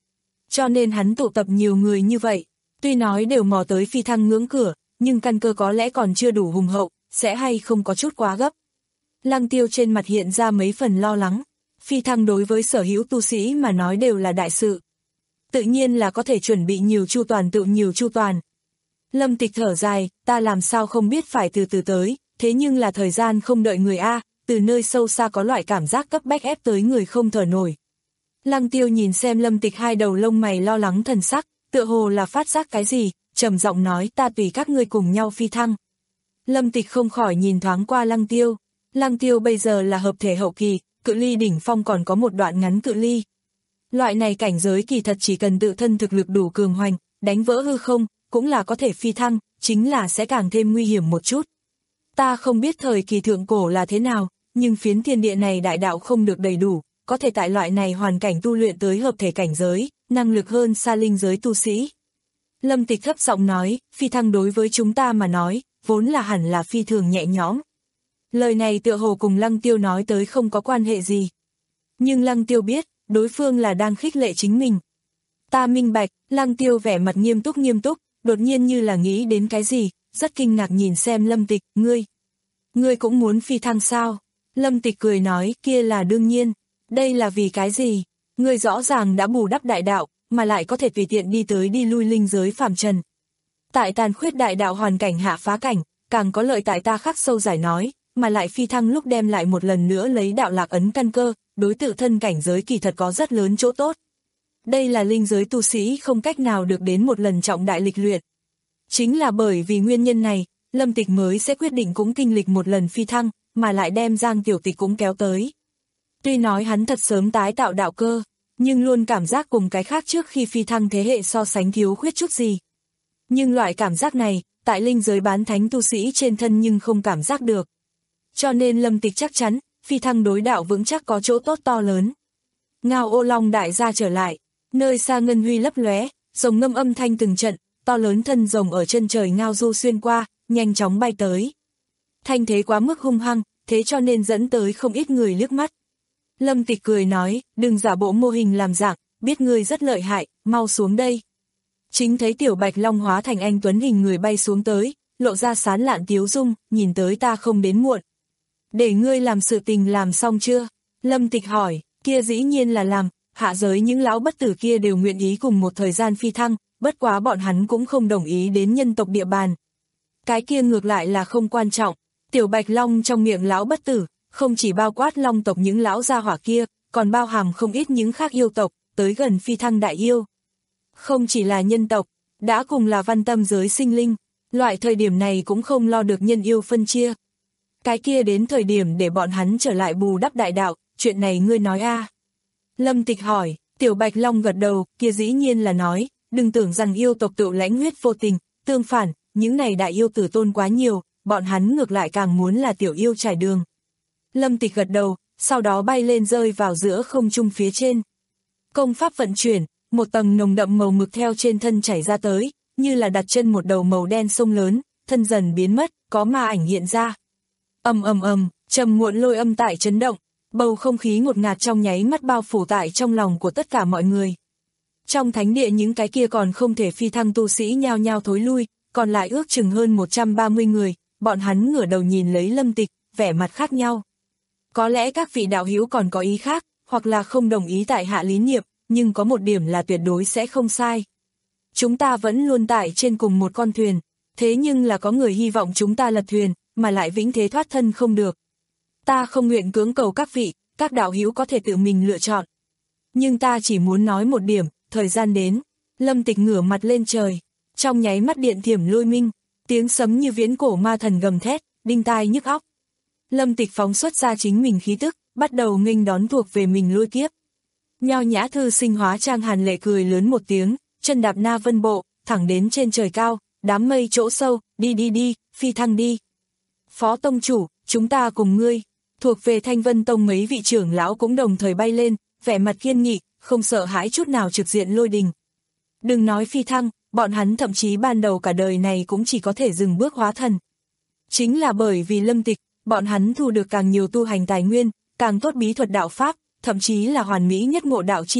cho nên hắn tụ tập nhiều người như vậy. Tuy nói đều mò tới phi thăng ngưỡng cửa, nhưng căn cơ có lẽ còn chưa đủ hùng hậu, sẽ hay không có chút quá gấp. Lăng Tiêu trên mặt hiện ra mấy phần lo lắng. Phi thăng đối với sở hữu tu sĩ mà nói đều là đại sự. Tự nhiên là có thể chuẩn bị nhiều chu toàn tự nhiều chu toàn. Lâm Tịch thở dài, ta làm sao không biết phải từ từ tới, thế nhưng là thời gian không đợi người A, từ nơi sâu xa có loại cảm giác cấp bách ép tới người không thở nổi. Lăng Tiêu nhìn xem Lâm Tịch hai đầu lông mày lo lắng thần sắc, tựa hồ là phát giác cái gì, trầm giọng nói ta tùy các ngươi cùng nhau phi thăng. Lâm Tịch không khỏi nhìn thoáng qua Lăng Tiêu. Lăng Tiêu bây giờ là hợp thể hậu kỳ, cự ly đỉnh phong còn có một đoạn ngắn cự ly. Loại này cảnh giới kỳ thật chỉ cần tự thân thực lực đủ cường hoành, đánh vỡ hư không, cũng là có thể phi thăng, chính là sẽ càng thêm nguy hiểm một chút. Ta không biết thời kỳ thượng cổ là thế nào, nhưng phiến thiên địa này đại đạo không được đầy đủ, có thể tại loại này hoàn cảnh tu luyện tới hợp thể cảnh giới, năng lực hơn xa linh giới tu sĩ. Lâm Tịch thấp giọng nói, phi thăng đối với chúng ta mà nói, vốn là hẳn là phi thường nhẹ nhõm. Lời này tựa hồ cùng Lăng Tiêu nói tới không có quan hệ gì. Nhưng Lăng Tiêu biết, đối phương là đang khích lệ chính mình. Ta minh bạch, Lăng Tiêu vẻ mặt nghiêm túc nghiêm túc, đột nhiên như là nghĩ đến cái gì, rất kinh ngạc nhìn xem Lâm Tịch, ngươi. Ngươi cũng muốn phi thăng sao? Lâm Tịch cười nói, kia là đương nhiên. Đây là vì cái gì? Ngươi rõ ràng đã bù đắp đại đạo, mà lại có thể tùy tiện đi tới đi lui linh giới phàm trần. Tại tàn khuyết đại đạo hoàn cảnh hạ phá cảnh, càng có lợi tại ta khắc sâu giải nói, mà lại phi thăng lúc đem lại một lần nữa lấy đạo lạc ấn căn cơ, đối tự thân cảnh giới kỳ thật có rất lớn chỗ tốt. Đây là linh giới tu sĩ không cách nào được đến một lần trọng đại lịch luyện. Chính là bởi vì nguyên nhân này, Lâm Tịch mới sẽ quyết định cũng kinh lịch một lần phi thăng, mà lại đem Giang Tiểu Tịch cũng kéo tới. Tuy nói hắn thật sớm tái tạo đạo cơ, nhưng luôn cảm giác cùng cái khác trước khi phi thăng thế hệ so sánh thiếu khuyết chút gì. Nhưng loại cảm giác này, tại linh giới bán thánh tu sĩ trên thân nhưng không cảm giác được. Cho nên Lâm Tịch chắc chắn, phi thăng đối đạo vững chắc có chỗ tốt to lớn. Ngao Ô Long đại gia trở lại, nơi xa ngân huy lấp lóe, rồng ngâm âm thanh từng trận, to lớn thân rồng ở chân trời ngao du xuyên qua, nhanh chóng bay tới. Thanh thế quá mức hung hăng, thế cho nên dẫn tới không ít người liếc mắt. Lâm Tịch cười nói, đừng giả bộ mô hình làm dạng, biết ngươi rất lợi hại, mau xuống đây. Chính thấy tiểu bạch long hóa thành anh tuấn hình người bay xuống tới, lộ ra sán lạn tiếu dung, nhìn tới ta không đến muộn. Để ngươi làm sự tình làm xong chưa? Lâm Tịch hỏi, kia dĩ nhiên là làm, hạ giới những lão bất tử kia đều nguyện ý cùng một thời gian phi thăng, bất quá bọn hắn cũng không đồng ý đến nhân tộc địa bàn. Cái kia ngược lại là không quan trọng, tiểu bạch long trong miệng lão bất tử, không chỉ bao quát long tộc những lão gia hỏa kia, còn bao hàm không ít những khác yêu tộc, tới gần phi thăng đại yêu. Không chỉ là nhân tộc, đã cùng là văn tâm giới sinh linh, loại thời điểm này cũng không lo được nhân yêu phân chia. Cái kia đến thời điểm để bọn hắn trở lại bù đắp đại đạo, chuyện này ngươi nói a? À? Lâm Tịch hỏi, tiểu bạch long gật đầu, kia dĩ nhiên là nói, đừng tưởng rằng yêu tộc tự lãnh huyết vô tình, tương phản, những này đại yêu tử tôn quá nhiều, bọn hắn ngược lại càng muốn là tiểu yêu trải đường. Lâm Tịch gật đầu, sau đó bay lên rơi vào giữa không trung phía trên. Công pháp vận chuyển, một tầng nồng đậm màu mực theo trên thân chảy ra tới, như là đặt chân một đầu màu đen sông lớn, thân dần biến mất, có ma ảnh hiện ra. Ầm ầm ầm, trầm muộn lôi âm tại chấn động, bầu không khí ngột ngạt trong nháy mắt bao phủ tại trong lòng của tất cả mọi người. Trong thánh địa những cái kia còn không thể phi thăng tu sĩ nhao nhao thối lui, còn lại ước chừng hơn một trăm ba mươi người, bọn hắn ngửa đầu nhìn lấy Lâm Tịch, vẻ mặt khác nhau. Có lẽ các vị đạo hữu còn có ý khác, hoặc là không đồng ý tại hạ lý niệm, nhưng có một điểm là tuyệt đối sẽ không sai. Chúng ta vẫn luôn tại trên cùng một con thuyền, thế nhưng là có người hy vọng chúng ta lật thuyền, mà lại vĩnh thế thoát thân không được. Ta không nguyện cưỡng cầu các vị, các đạo hữu có thể tự mình lựa chọn. Nhưng ta chỉ muốn nói một điểm, thời gian đến. Lâm Tịch ngửa mặt lên trời, trong nháy mắt điện thiểm lôi minh, tiếng sấm như viễn cổ ma thần gầm thét, đinh tai nhức óc. Lâm Tịch phóng xuất ra chính mình khí tức, bắt đầu nghênh đón thuộc về mình lôi kiếp. Nho nhã thư sinh hóa trang hàn lệ cười lớn một tiếng, chân đạp na vân bộ, thẳng đến trên trời cao, đám mây chỗ sâu, đi đi đi, phi thăng đi. Phó tông chủ, chúng ta cùng ngươi. Thuộc về Thanh Vân Tông mấy vị trưởng lão cũng đồng thời bay lên, vẻ mặt kiên nghị, không sợ hãi chút nào trực diện lôi đình. Đừng nói phi thăng, bọn hắn thậm chí ban đầu cả đời này cũng chỉ có thể dừng bước hóa thần. Chính là bởi vì Lâm Tịch, bọn hắn thu được càng nhiều tu hành tài nguyên, càng tốt bí thuật đạo pháp, thậm chí là hoàn mỹ nhất ngộ đạo chi địa,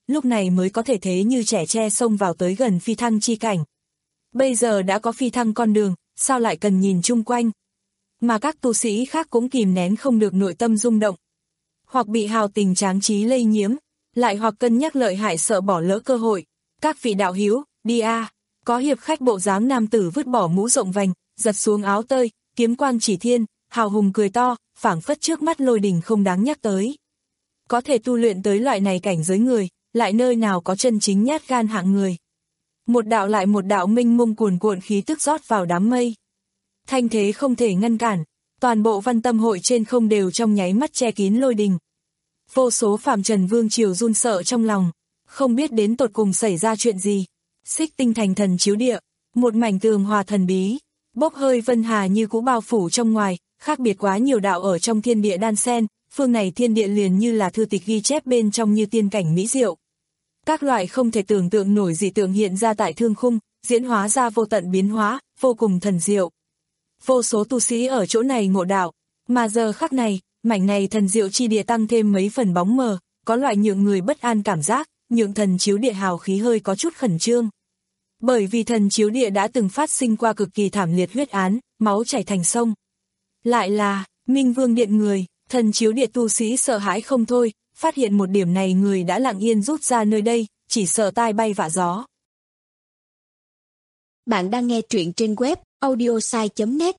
lúc này mới có thể thế như trẻ tre xông vào tới gần phi thăng chi cảnh. Bây giờ đã có phi thăng con đường, sao lại cần nhìn chung quanh? Mà các tu sĩ khác cũng kìm nén không được nội tâm rung động. Hoặc bị hào tình tráng trí lây nhiễm, lại hoặc cân nhắc lợi hại sợ bỏ lỡ cơ hội. Các vị đạo hữu, đi a. Có hiệp khách bộ dáng nam tử vứt bỏ mũ rộng vành, giật xuống áo tơi, kiếm quang chỉ thiên, hào hùng cười to, phảng phất trước mắt lôi đình không đáng nhắc tới. Có thể tu luyện tới loại này cảnh giới người, lại nơi nào có chân chính nhát gan hạng người. Một đạo lại một đạo minh mông cuồn cuộn khí tức rót vào đám mây. Thanh thế không thể ngăn cản, toàn bộ văn tâm hội trên không đều trong nháy mắt che kín lôi đình. Vô số phàm trần vương triều run sợ trong lòng, không biết đến tột cùng xảy ra chuyện gì. Xích tinh thành thần chiếu địa, một mảnh tường hòa thần bí, bốc hơi vân hà như cũ bao phủ trong ngoài, khác biệt quá nhiều đạo ở trong thiên địa đan sen, phương này thiên địa liền như là thư tịch ghi chép bên trong như tiên cảnh mỹ diệu. Các loại không thể tưởng tượng nổi dị tượng hiện ra tại thương khung, diễn hóa ra vô tận biến hóa, vô cùng thần diệu. Vô số tu sĩ ở chỗ này ngộ đạo, mà giờ khắc này, mảnh này thần diệu chi địa tăng thêm mấy phần bóng mờ, có loại nhượng người bất an cảm giác, nhượng thần chiếu địa hào khí hơi có chút khẩn trương. Bởi vì thần chiếu địa đã từng phát sinh qua cực kỳ thảm liệt huyết án, máu chảy thành sông. Lại là, Minh Vương Điện người, thần chiếu địa tu sĩ sợ hãi không thôi, phát hiện một điểm này người đã lặng yên rút ra nơi đây, chỉ sợ tai bay vạ gió. Bạn đang nghe truyện trên web audiosai chấm net.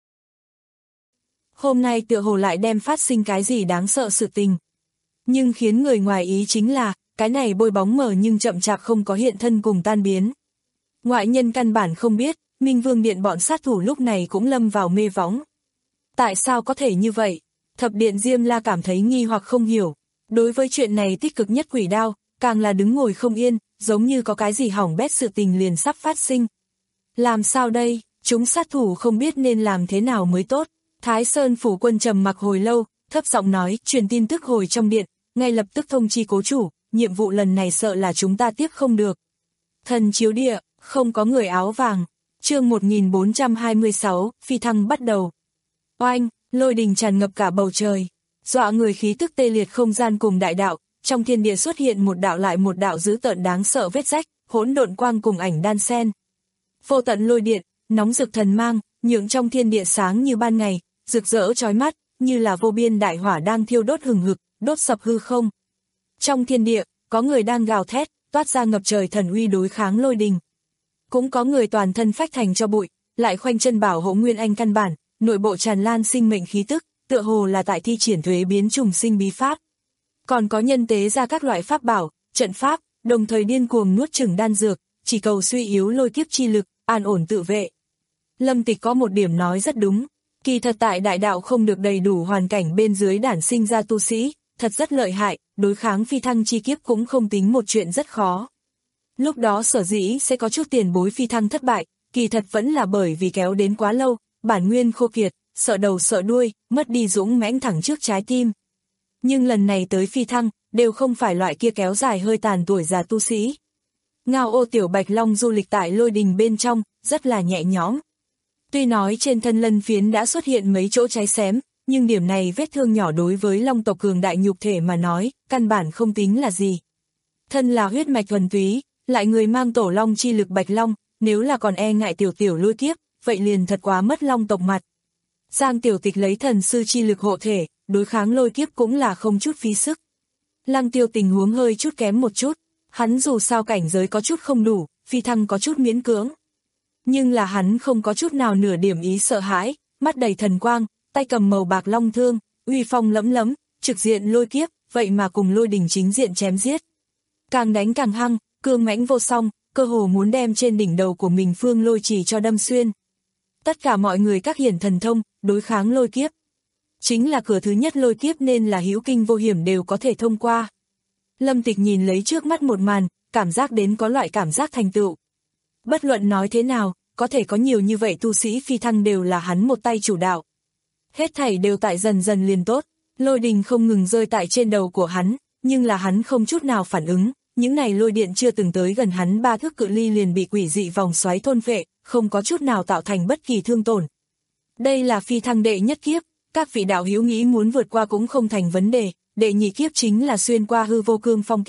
Hôm nay tựa hồ lại đem phát sinh cái gì đáng sợ sự tình. Nhưng khiến người ngoài ý chính là, cái này bôi bóng mờ nhưng chậm chạp không có hiện thân cùng tan biến. Ngoại nhân căn bản không biết, Minh Vương Điện bọn sát thủ lúc này cũng lâm vào mê võng. Tại sao có thể như vậy? Thập Điện Diêm La cảm thấy nghi hoặc không hiểu. Đối với chuyện này tích cực nhất Quỷ Đao, càng là đứng ngồi không yên, giống như có cái gì hỏng bét sự tình liền sắp phát sinh. Làm sao đây? Chúng sát thủ không biết nên làm thế nào mới tốt. Thái Sơn phủ quân trầm mặc hồi lâu, thấp giọng nói, truyền tin tức hồi trong điện, ngay lập tức thông chi cố chủ, nhiệm vụ lần này sợ là chúng ta tiếp không được. Thần chiếu địa, không có người áo vàng. Chương một nghìn bốn trăm hai mươi sáu, phi thăng bắt đầu. Oanh, lôi đình tràn ngập cả bầu trời, dọa người khí tức tê liệt không gian cùng đại đạo, trong thiên địa xuất hiện một đạo lại một đạo dữ tợn đáng sợ vết rách, hỗn độn quang cùng ảnh đan sen. Vô tận lôi điện, nóng rực thần mang, nhượng trong thiên địa sáng như ban ngày, rực rỡ chói mắt, như là vô biên đại hỏa đang thiêu đốt hừng hực, đốt sập hư không. Trong thiên địa, có người đang gào thét, toát ra ngập trời thần uy đối kháng lôi đình. Cũng có người toàn thân phách thành cho bụi, lại khoanh chân bảo hộ nguyên anh căn bản, nội bộ tràn lan sinh mệnh khí tức, tựa hồ là tại thi triển thuế biến trùng sinh bí pháp. Còn có nhân tế ra các loại pháp bảo, trận pháp, đồng thời điên cuồng nuốt chửng đan dược, chỉ cầu suy yếu lôi kiếp chi lực, an ổn tự vệ. Lâm Tịch có một điểm nói rất đúng, kỳ thật tại đại đạo không được đầy đủ hoàn cảnh bên dưới đản sinh ra tu sĩ, thật rất lợi hại, đối kháng phi thăng chi kiếp cũng không tính một chuyện rất khó. Lúc đó sở dĩ sẽ có chút tiền bối phi thăng thất bại, kỳ thật vẫn là bởi vì kéo đến quá lâu, bản nguyên khô kiệt, sợ đầu sợ đuôi, mất đi dũng mãnh thẳng trước trái tim. Nhưng lần này tới phi thăng, đều không phải loại kia kéo dài hơi tàn tuổi già tu sĩ. Ngao Ô Tiểu Bạch Long du lịch tại lôi đình bên trong, rất là nhẹ nhõm. Tuy nói trên thân lân phiến đã xuất hiện mấy chỗ cháy xém, nhưng điểm này vết thương nhỏ đối với long tộc cường đại nhục thể mà nói, căn bản không tính là gì. Thân là huyết mạch thuần túy, lại người mang tổ long chi lực Bạch Long, nếu là còn e ngại tiểu tiểu lôi kiếp, vậy liền thật quá mất long tộc mặt. Giang Tiểu Tịch lấy thần sư chi lực hộ thể, đối kháng lôi kiếp cũng là không chút phí sức. Lăng Tiêu tình huống hơi chút kém một chút, hắn dù sao cảnh giới có chút không đủ, phi thăng có chút miễn cưỡng. Nhưng là hắn không có chút nào nửa điểm ý sợ hãi, mắt đầy thần quang, tay cầm màu bạc long thương, uy phong lẫm lẫm, trực diện lôi kiếp, vậy mà cùng lôi đình chính diện chém giết. Càng đánh càng hăng, cương mãnh vô song, cơ hồ muốn đem trên đỉnh đầu của mình phương lôi chỉ cho đâm xuyên. Tất cả mọi người các hiển thần thông, đối kháng lôi kiếp. Chính là cửa thứ nhất lôi kiếp nên là hữu kinh vô hiểm đều có thể thông qua. Lâm Tịch nhìn lấy trước mắt một màn, cảm giác đến có loại cảm giác thành tựu. Bất luận nói thế nào, có thể có nhiều như vậy tu sĩ phi thăng đều là hắn một tay chủ đạo. Hết thảy đều tại dần dần liền tốt, lôi đình không ngừng rơi tại trên đầu của hắn, nhưng là hắn không chút nào phản ứng, những này lôi điện chưa từng tới gần hắn ba thước cự ly liền bị quỷ dị vòng xoáy thôn phệ, không có chút nào tạo thành bất kỳ thương tổn. Đây là phi thăng đệ nhất kiếp, các vị đạo hữu nghĩ muốn vượt qua cũng không thành vấn đề, đệ nhị kiếp chính là xuyên qua hư vô cương phong kiếp,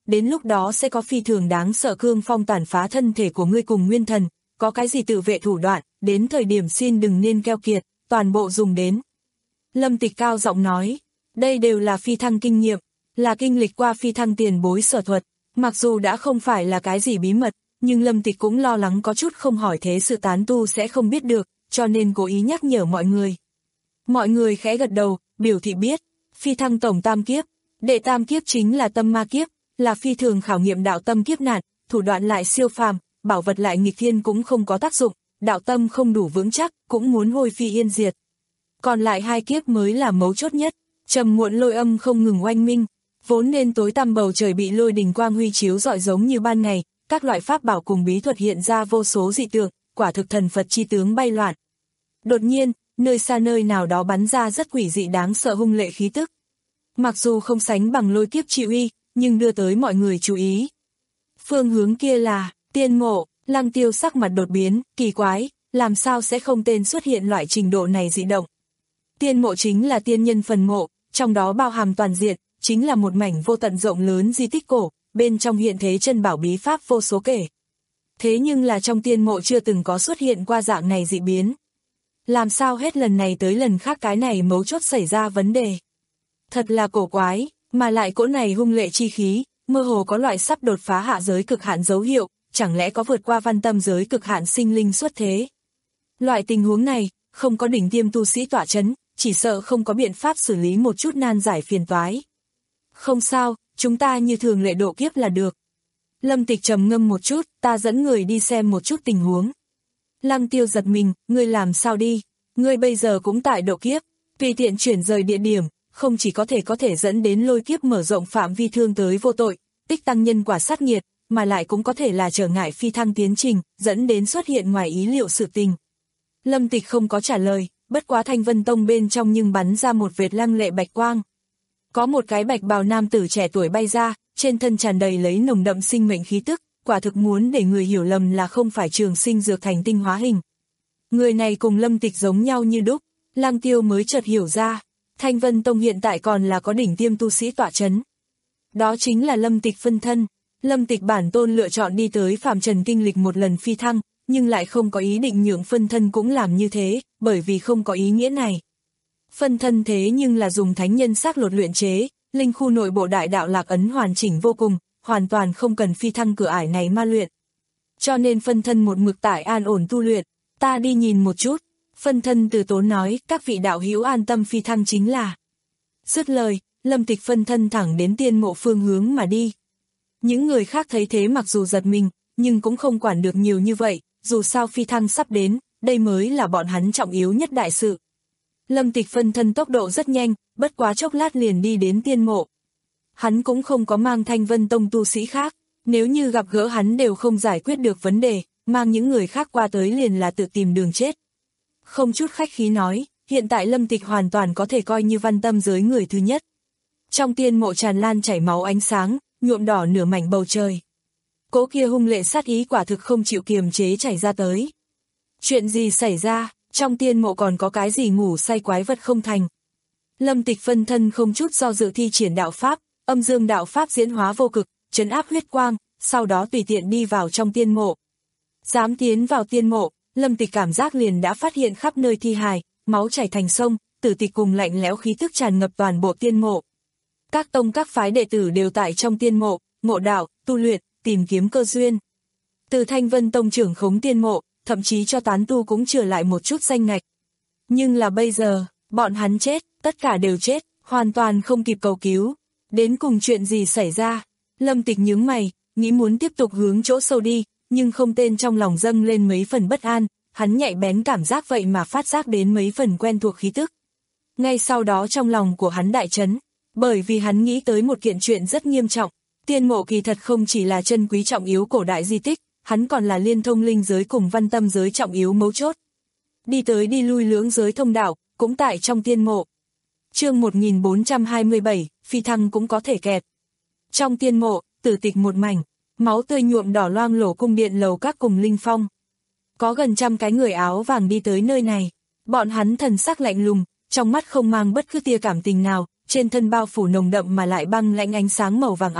đến lúc đó sẽ có phi thường đáng sợ cương phong tàn phá thân thể của ngươi cùng nguyên thần, có cái gì tự vệ thủ đoạn, đến thời điểm xin đừng nên keo kiệt, toàn bộ dùng đến. Lâm Tịch cao giọng nói, đây đều là phi thăng kinh nghiệm, là kinh lịch qua phi thăng tiền bối sở thuật, mặc dù đã không phải là cái gì bí mật, nhưng Lâm Tịch cũng lo lắng có chút không hỏi thế sự tán tu sẽ không biết được, cho nên cố ý nhắc nhở mọi người. Mọi người khẽ gật đầu, biểu thị biết, phi thăng tổng tam kiếp, đệ tam kiếp chính là tâm ma kiếp, là phi thường khảo nghiệm đạo tâm kiếp nạn, thủ đoạn lại siêu phàm, bảo vật lại nghịch thiên cũng không có tác dụng, đạo tâm không đủ vững chắc, cũng muốn hôi phi yên diệt. Còn lại hai kiếp mới là mấu chốt nhất, trầm muộn lôi âm không ngừng oanh minh, vốn nên tối tăm bầu trời bị lôi đình quang huy chiếu rọi giống như ban ngày, các loại pháp bảo cùng bí thuật hiện ra vô số dị tượng, quả thực thần Phật chi tướng bay loạn. Đột nhiên, nơi xa nơi nào đó bắn ra rất quỷ dị đáng sợ hung lệ khí tức. Mặc dù không sánh bằng lôi kiếp trị uy, nhưng đưa tới mọi người chú ý. Phương hướng kia là tiên mộ, Lăng Tiêu sắc mặt đột biến, kỳ quái, làm sao sẽ không tên xuất hiện loại trình độ này dị động. Tiên mộ chính là tiên nhân phần mộ, trong đó bao hàm toàn diện, chính là một mảnh vô tận rộng lớn di tích cổ, bên trong hiện thế chân bảo bí pháp vô số kể. Thế nhưng là trong tiên mộ chưa từng có xuất hiện qua dạng này dị biến. Làm sao hết lần này tới lần khác cái này mấu chốt xảy ra vấn đề. Thật là cổ quái, mà lại cỗ này hung lệ chi khí, mơ hồ có loại sắp đột phá hạ giới cực hạn dấu hiệu, chẳng lẽ có vượt qua văn tâm giới cực hạn sinh linh xuất thế. Loại tình huống này, không có đỉnh tiêm tu sĩ tỏa chấn, chỉ sợ không có biện pháp xử lý một chút nan giải phiền toái. Không sao, chúng ta như thường lệ độ kiếp là được. Lâm Tịch trầm ngâm một chút, ta dẫn người đi xem một chút tình huống. Lăng Tiêu giật mình, ngươi làm sao đi, ngươi bây giờ cũng tại độ kiếp, tùy tiện chuyển rời địa điểm, không chỉ có thể có thể dẫn đến lôi kiếp mở rộng phạm vi thương tới vô tội, tích tăng nhân quả sát nghiệt, mà lại cũng có thể là trở ngại phi thăng tiến trình, dẫn đến xuất hiện ngoài ý liệu sự tình. Lâm Tịch không có trả lời, bất quá Thanh Vân Tông bên trong nhưng bắn ra một vệt lăng lệ bạch quang. Có một cái bạch bào nam tử trẻ tuổi bay ra, trên thân tràn đầy lấy nồng đậm sinh mệnh khí tức, quả thực muốn để người hiểu lầm là không phải trường sinh dược thành tinh hóa hình. Người này cùng Lâm Tịch giống nhau như đúc, Lăng Tiêu mới chợt hiểu ra, Thanh Vân Tông hiện tại còn là có đỉnh tiêm tu sĩ tọa chấn. Đó chính là Lâm Tịch phân thân. Lâm Tịch bản tôn lựa chọn đi tới phàm trần kinh lịch một lần phi thăng, nhưng lại không có ý định nhượng phân thân cũng làm như thế, bởi vì không có ý nghĩa này. Phân thân thế nhưng là dùng thánh nhân xác lột luyện chế, linh khu nội bộ đại đạo lạc ấn hoàn chỉnh vô cùng, hoàn toàn không cần phi thăng cửa ải này ma luyện. Cho nên phân thân một mực tại an ổn tu luyện, ta đi nhìn một chút. Phân thân từ tốn nói, các vị đạo hữu an tâm phi thăng chính là. Dứt lời, Lâm Tịch phân thân thẳng đến tiên mộ phương hướng mà đi. Những người khác thấy thế mặc dù giật mình, nhưng cũng không quản được nhiều như vậy, dù sao phi thăng sắp đến, đây mới là bọn hắn trọng yếu nhất đại sự. Lâm Tịch phân thân tốc độ rất nhanh, bất quá chốc lát liền đi đến tiên mộ. Hắn cũng không có mang Thanh Vân Tông tu sĩ khác, nếu như gặp gỡ hắn đều không giải quyết được vấn đề, mang những người khác qua tới liền là tự tìm đường chết. Không chút khách khí nói, hiện tại Lâm Tịch hoàn toàn có thể coi như văn tâm giới người thứ nhất. Trong tiên mộ tràn lan chảy máu ánh sáng, nhuộm đỏ nửa mảnh bầu trời. Cỗ kia hung lệ sát ý quả thực không chịu kiềm chế chảy ra tới. Chuyện gì xảy ra, trong tiên mộ còn có cái gì ngủ say quái vật không thành. Lâm Tịch phân thân không chút do dự thi triển đạo pháp, âm dương đạo pháp diễn hóa vô cực, trấn áp huyết quang, sau đó tùy tiện đi vào trong tiên mộ. Dám tiến vào tiên mộ, Lâm Tịch cảm giác liền đã phát hiện khắp nơi thi hài, máu chảy thành sông, tử tịch cùng lạnh lẽo khí tức tràn ngập toàn bộ tiên mộ. Các tông các phái đệ tử đều tại trong tiên mộ, ngộ đạo, tu luyện, tìm kiếm cơ duyên. Từ Thanh Vân Tông trưởng khống tiên mộ, thậm chí cho tán tu cũng trở lại một chút danh ngạch. Nhưng là bây giờ, bọn hắn chết, tất cả đều chết, hoàn toàn không kịp cầu cứu. Đến cùng chuyện gì xảy ra? Lâm Tịch nhướng mày, nghĩ muốn tiếp tục hướng chỗ sâu đi, nhưng không tên trong lòng dâng lên mấy phần bất an, hắn nhạy bén cảm giác vậy mà phát giác đến mấy phần quen thuộc khí tức. Ngay sau đó trong lòng của hắn đại chấn, bởi vì hắn nghĩ tới một kiện chuyện rất nghiêm trọng, tiên mộ kỳ thật không chỉ là chân quý trọng yếu cổ đại di tích, hắn còn là liên thông linh giới cùng văn tâm giới trọng yếu mấu chốt. Đi tới đi lui lưỡng giới thông đạo, cũng tại trong tiên mộ. Chương một nghìn bốn trăm hai mươi bảy, phi thăng cũng có thể kẹt. Trong tiên mộ, tử tịch một mảnh, máu tươi nhuộm đỏ loang lổ cung điện lầu các cùng linh phong. Có gần trăm cái người áo vàng đi tới nơi này, bọn hắn thần sắc lạnh lùng, trong mắt không mang bất cứ tia cảm tình nào, trên thân bao phủ nồng đậm mà lại băng lãnh ánh sáng màu vàng óng,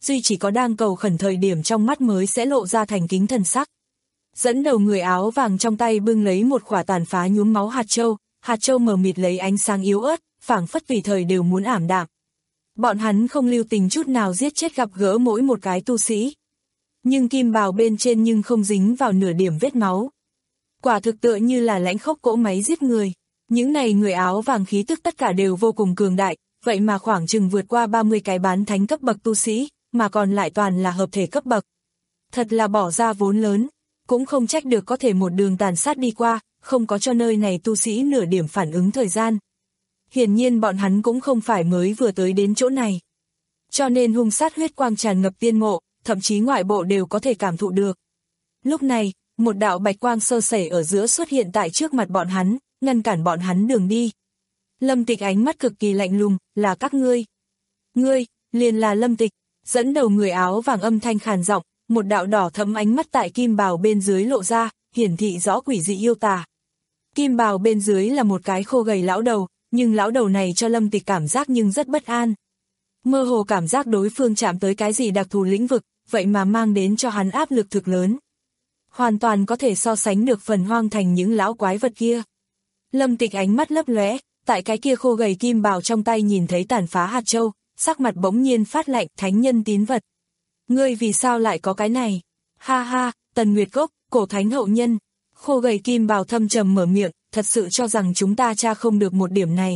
duy chỉ có đang cầu khẩn thời điểm trong mắt mới sẽ lộ ra thành kính thần sắc. Dẫn đầu người áo vàng trong tay bưng lấy một quả tàn phá nhuốm máu hạt châu, hạt châu mờ mịt lấy ánh sáng yếu ớt, phảng phất tùy thời đều muốn ảm đạm. Bọn hắn không lưu tình chút nào giết chết gặp gỡ mỗi một cái tu sĩ. Nhưng kim bào bên trên nhưng không dính vào nửa điểm vết máu. Quả thực tựa như là lãnh khốc cỗ máy giết người. Những này người áo vàng khí tức tất cả đều vô cùng cường đại, vậy mà khoảng chừng vượt qua ba mươi cái bán thánh cấp bậc tu sĩ, mà còn lại toàn là hợp thể cấp bậc. Thật là bỏ ra vốn lớn, cũng không trách được có thể một đường tàn sát đi qua, không có cho nơi này tu sĩ nửa điểm phản ứng thời gian. Hiển nhiên bọn hắn cũng không phải mới vừa tới đến chỗ này. Cho nên hung sát huyết quang tràn ngập tiên mộ, thậm chí ngoại bộ đều có thể cảm thụ được. Lúc này, một đạo bạch quang sơ sẩy ở giữa xuất hiện tại trước mặt bọn hắn, ngăn cản bọn hắn đường đi. Lâm Tịch ánh mắt cực kỳ lạnh lùng, là các ngươi. Ngươi, liền là Lâm Tịch, dẫn đầu người áo vàng âm thanh khàn giọng, một đạo đỏ thẫm ánh mắt tại kim bào bên dưới lộ ra, hiển thị rõ quỷ dị yêu tà. Kim bào bên dưới là một cái khô gầy lão đầu, nhưng lão đầu này cho Lâm Tịch cảm giác nhưng rất bất an. Mơ hồ cảm giác đối phương chạm tới cái gì đặc thù lĩnh vực, vậy mà mang đến cho hắn áp lực thực lớn. Hoàn toàn có thể so sánh được phần hoang thành những lão quái vật kia. Lâm Tịch ánh mắt lấp lóe, tại cái kia khô gầy kim bào trong tay nhìn thấy tàn phá hạt châu, sắc mặt bỗng nhiên phát lạnh, thánh nhân tín vật. Ngươi vì sao lại có cái này? Ha ha, Tần Nguyệt Cốc, cổ thánh hậu nhân. Khô gầy kim bào thâm trầm mở miệng, thật sự cho rằng chúng ta tra không được một điểm này.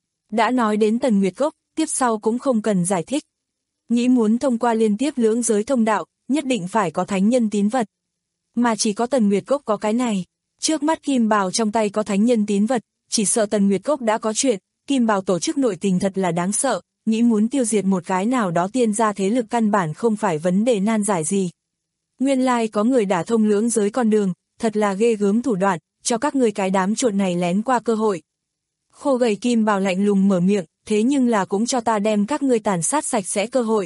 Đã nói đến Tần Nguyệt Cốc, tiếp sau cũng không cần giải thích. Nghĩ muốn thông qua liên tiếp lưỡng giới thông đạo, nhất định phải có thánh nhân tín vật. Mà chỉ có Tần Nguyệt Cốc có cái này. Trước mắt kim bào trong tay có thánh nhân tín vật, chỉ sợ Tần Nguyệt Cốc đã có chuyện, kim bào tổ chức nội tình thật là đáng sợ, nghĩ muốn tiêu diệt một cái nào đó tiên gia thế lực căn bản không phải vấn đề nan giải gì. Nguyên lai có người đả thông lưỡng giới con đường, thật là ghê gớm thủ đoạn, cho các người cái đám chuột này lén qua cơ hội. Khô gầy kim bào lạnh lùng mở miệng, thế nhưng là cũng cho ta đem các ngươi tàn sát sạch sẽ cơ hội.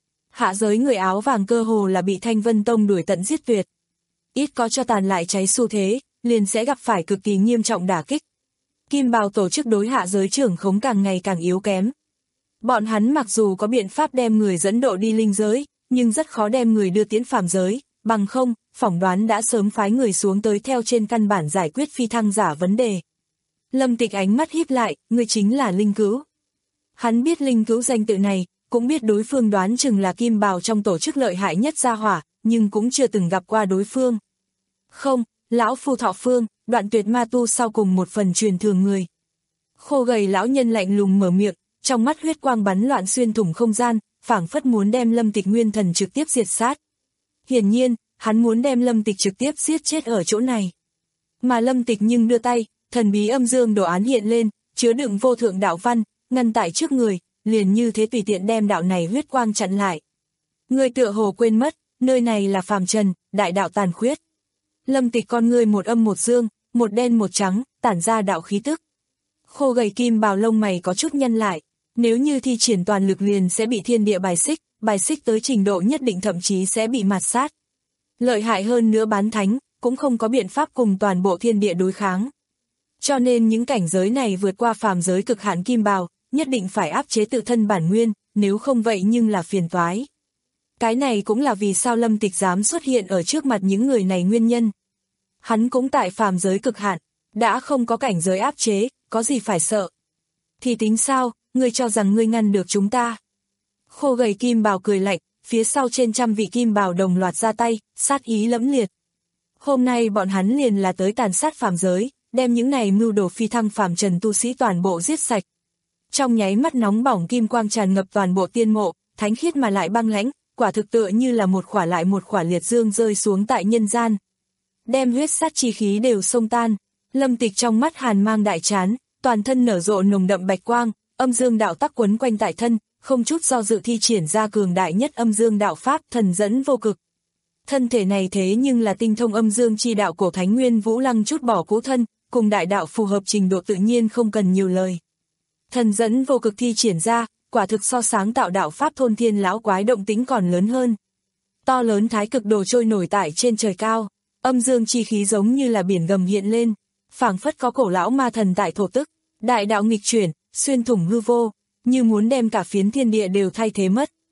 Hạ giới người áo vàng cơ hồ là bị Thanh Vân Tông đuổi tận giết tuyệt. Ít có cho tàn lại cháy xu thế, liền sẽ gặp phải cực kỳ nghiêm trọng đả kích. Kim bào tổ chức đối hạ giới trưởng khống càng ngày càng yếu kém. Bọn hắn mặc dù có biện pháp đem người dẫn độ đi linh giới, nhưng rất khó đem người đưa tiến phàm giới, bằng không, phỏng đoán đã sớm phái người xuống tới theo trên căn bản giải quyết phi thăng giả vấn đề. Lâm Tịch ánh mắt híp lại, người chính là Linh Cứu. Hắn biết Linh Cứu danh tự này, cũng biết đối phương đoán chừng là kim bào trong tổ chức lợi hại nhất gia hỏa, nhưng cũng chưa từng gặp qua đối phương. Không, lão phu Thọ Phương, đoạn tuyệt ma tu sau cùng một phần truyền thường người. Khô gầy lão nhân lạnh lùng mở miệng, trong mắt huyết quang bắn loạn xuyên thủng không gian, phảng phất muốn đem Lâm Tịch nguyên thần trực tiếp diệt sát. Hiển nhiên, hắn muốn đem Lâm Tịch trực tiếp giết chết ở chỗ này. Mà Lâm Tịch nhưng đưa tay, thần bí âm dương đồ án hiện lên, chứa đựng vô thượng đạo văn, ngăn tại trước người, liền như thế tùy tiện đem đạo này huyết quang chặn lại. Người tựa hồ quên mất, nơi này là phàm trần, đại đạo tàn khuyết. Lâm Tịch con người một âm một dương, một đen một trắng, tản ra đạo khí tức. Khô gầy kim bào lông mày có chút nhăn lại, nếu như thi triển toàn lực liền sẽ bị thiên địa bài xích, bài xích tới trình độ nhất định thậm chí sẽ bị mạt sát. Lợi hại hơn nữa bán thánh, cũng không có biện pháp cùng toàn bộ thiên địa đối kháng. Cho nên những cảnh giới này vượt qua phàm giới cực hạn kim bào, nhất định phải áp chế tự thân bản nguyên, nếu không vậy nhưng là phiền toái. Cái này cũng là vì sao Lâm Tịch dám xuất hiện ở trước mặt những người này nguyên nhân. Hắn cũng tại phàm giới cực hạn, đã không có cảnh giới áp chế, có gì phải sợ. Thì tính sao, ngươi cho rằng ngươi ngăn được chúng ta. Khô gầy kim bào cười lạnh, phía sau trên trăm vị kim bào đồng loạt ra tay, sát ý lẫm liệt. Hôm nay bọn hắn liền là tới tàn sát phàm giới, đem những này mưu đồ phi thăng phàm trần tu sĩ toàn bộ giết sạch. Trong nháy mắt nóng bỏng kim quang tràn ngập toàn bộ tiên mộ, thánh khiết mà lại băng lãnh, quả thực tựa như là một khỏa lại một khỏa liệt dương rơi xuống tại nhân gian. Đem huyết sát chi khí đều xông tan, Lâm Tịch trong mắt hàn mang đại chán, toàn thân nở rộ nồng đậm bạch quang, âm dương đạo tắc quấn quanh tại thân, không chút do dự thi triển ra cường đại nhất âm dương đạo pháp, thần dẫn vô cực. Thân thể này thế nhưng là tinh thông âm dương chi đạo cổ thánh nguyên Vũ Lăng chút bỏ cũ thân, cùng đại đạo phù hợp trình độ tự nhiên không cần nhiều lời. Thần dẫn vô cực thi triển ra, quả thực so sáng tạo đạo pháp thôn thiên lão quái động tĩnh còn lớn hơn. To lớn thái cực đồ trôi nổi tại trên trời cao, âm dương chi khí giống như là biển gầm hiện lên, phảng phất có cổ lão ma thần tại thổ tức, đại đạo nghịch chuyển, xuyên thủng hư vô, như muốn đem cả phiến thiên địa đều thay thế mất.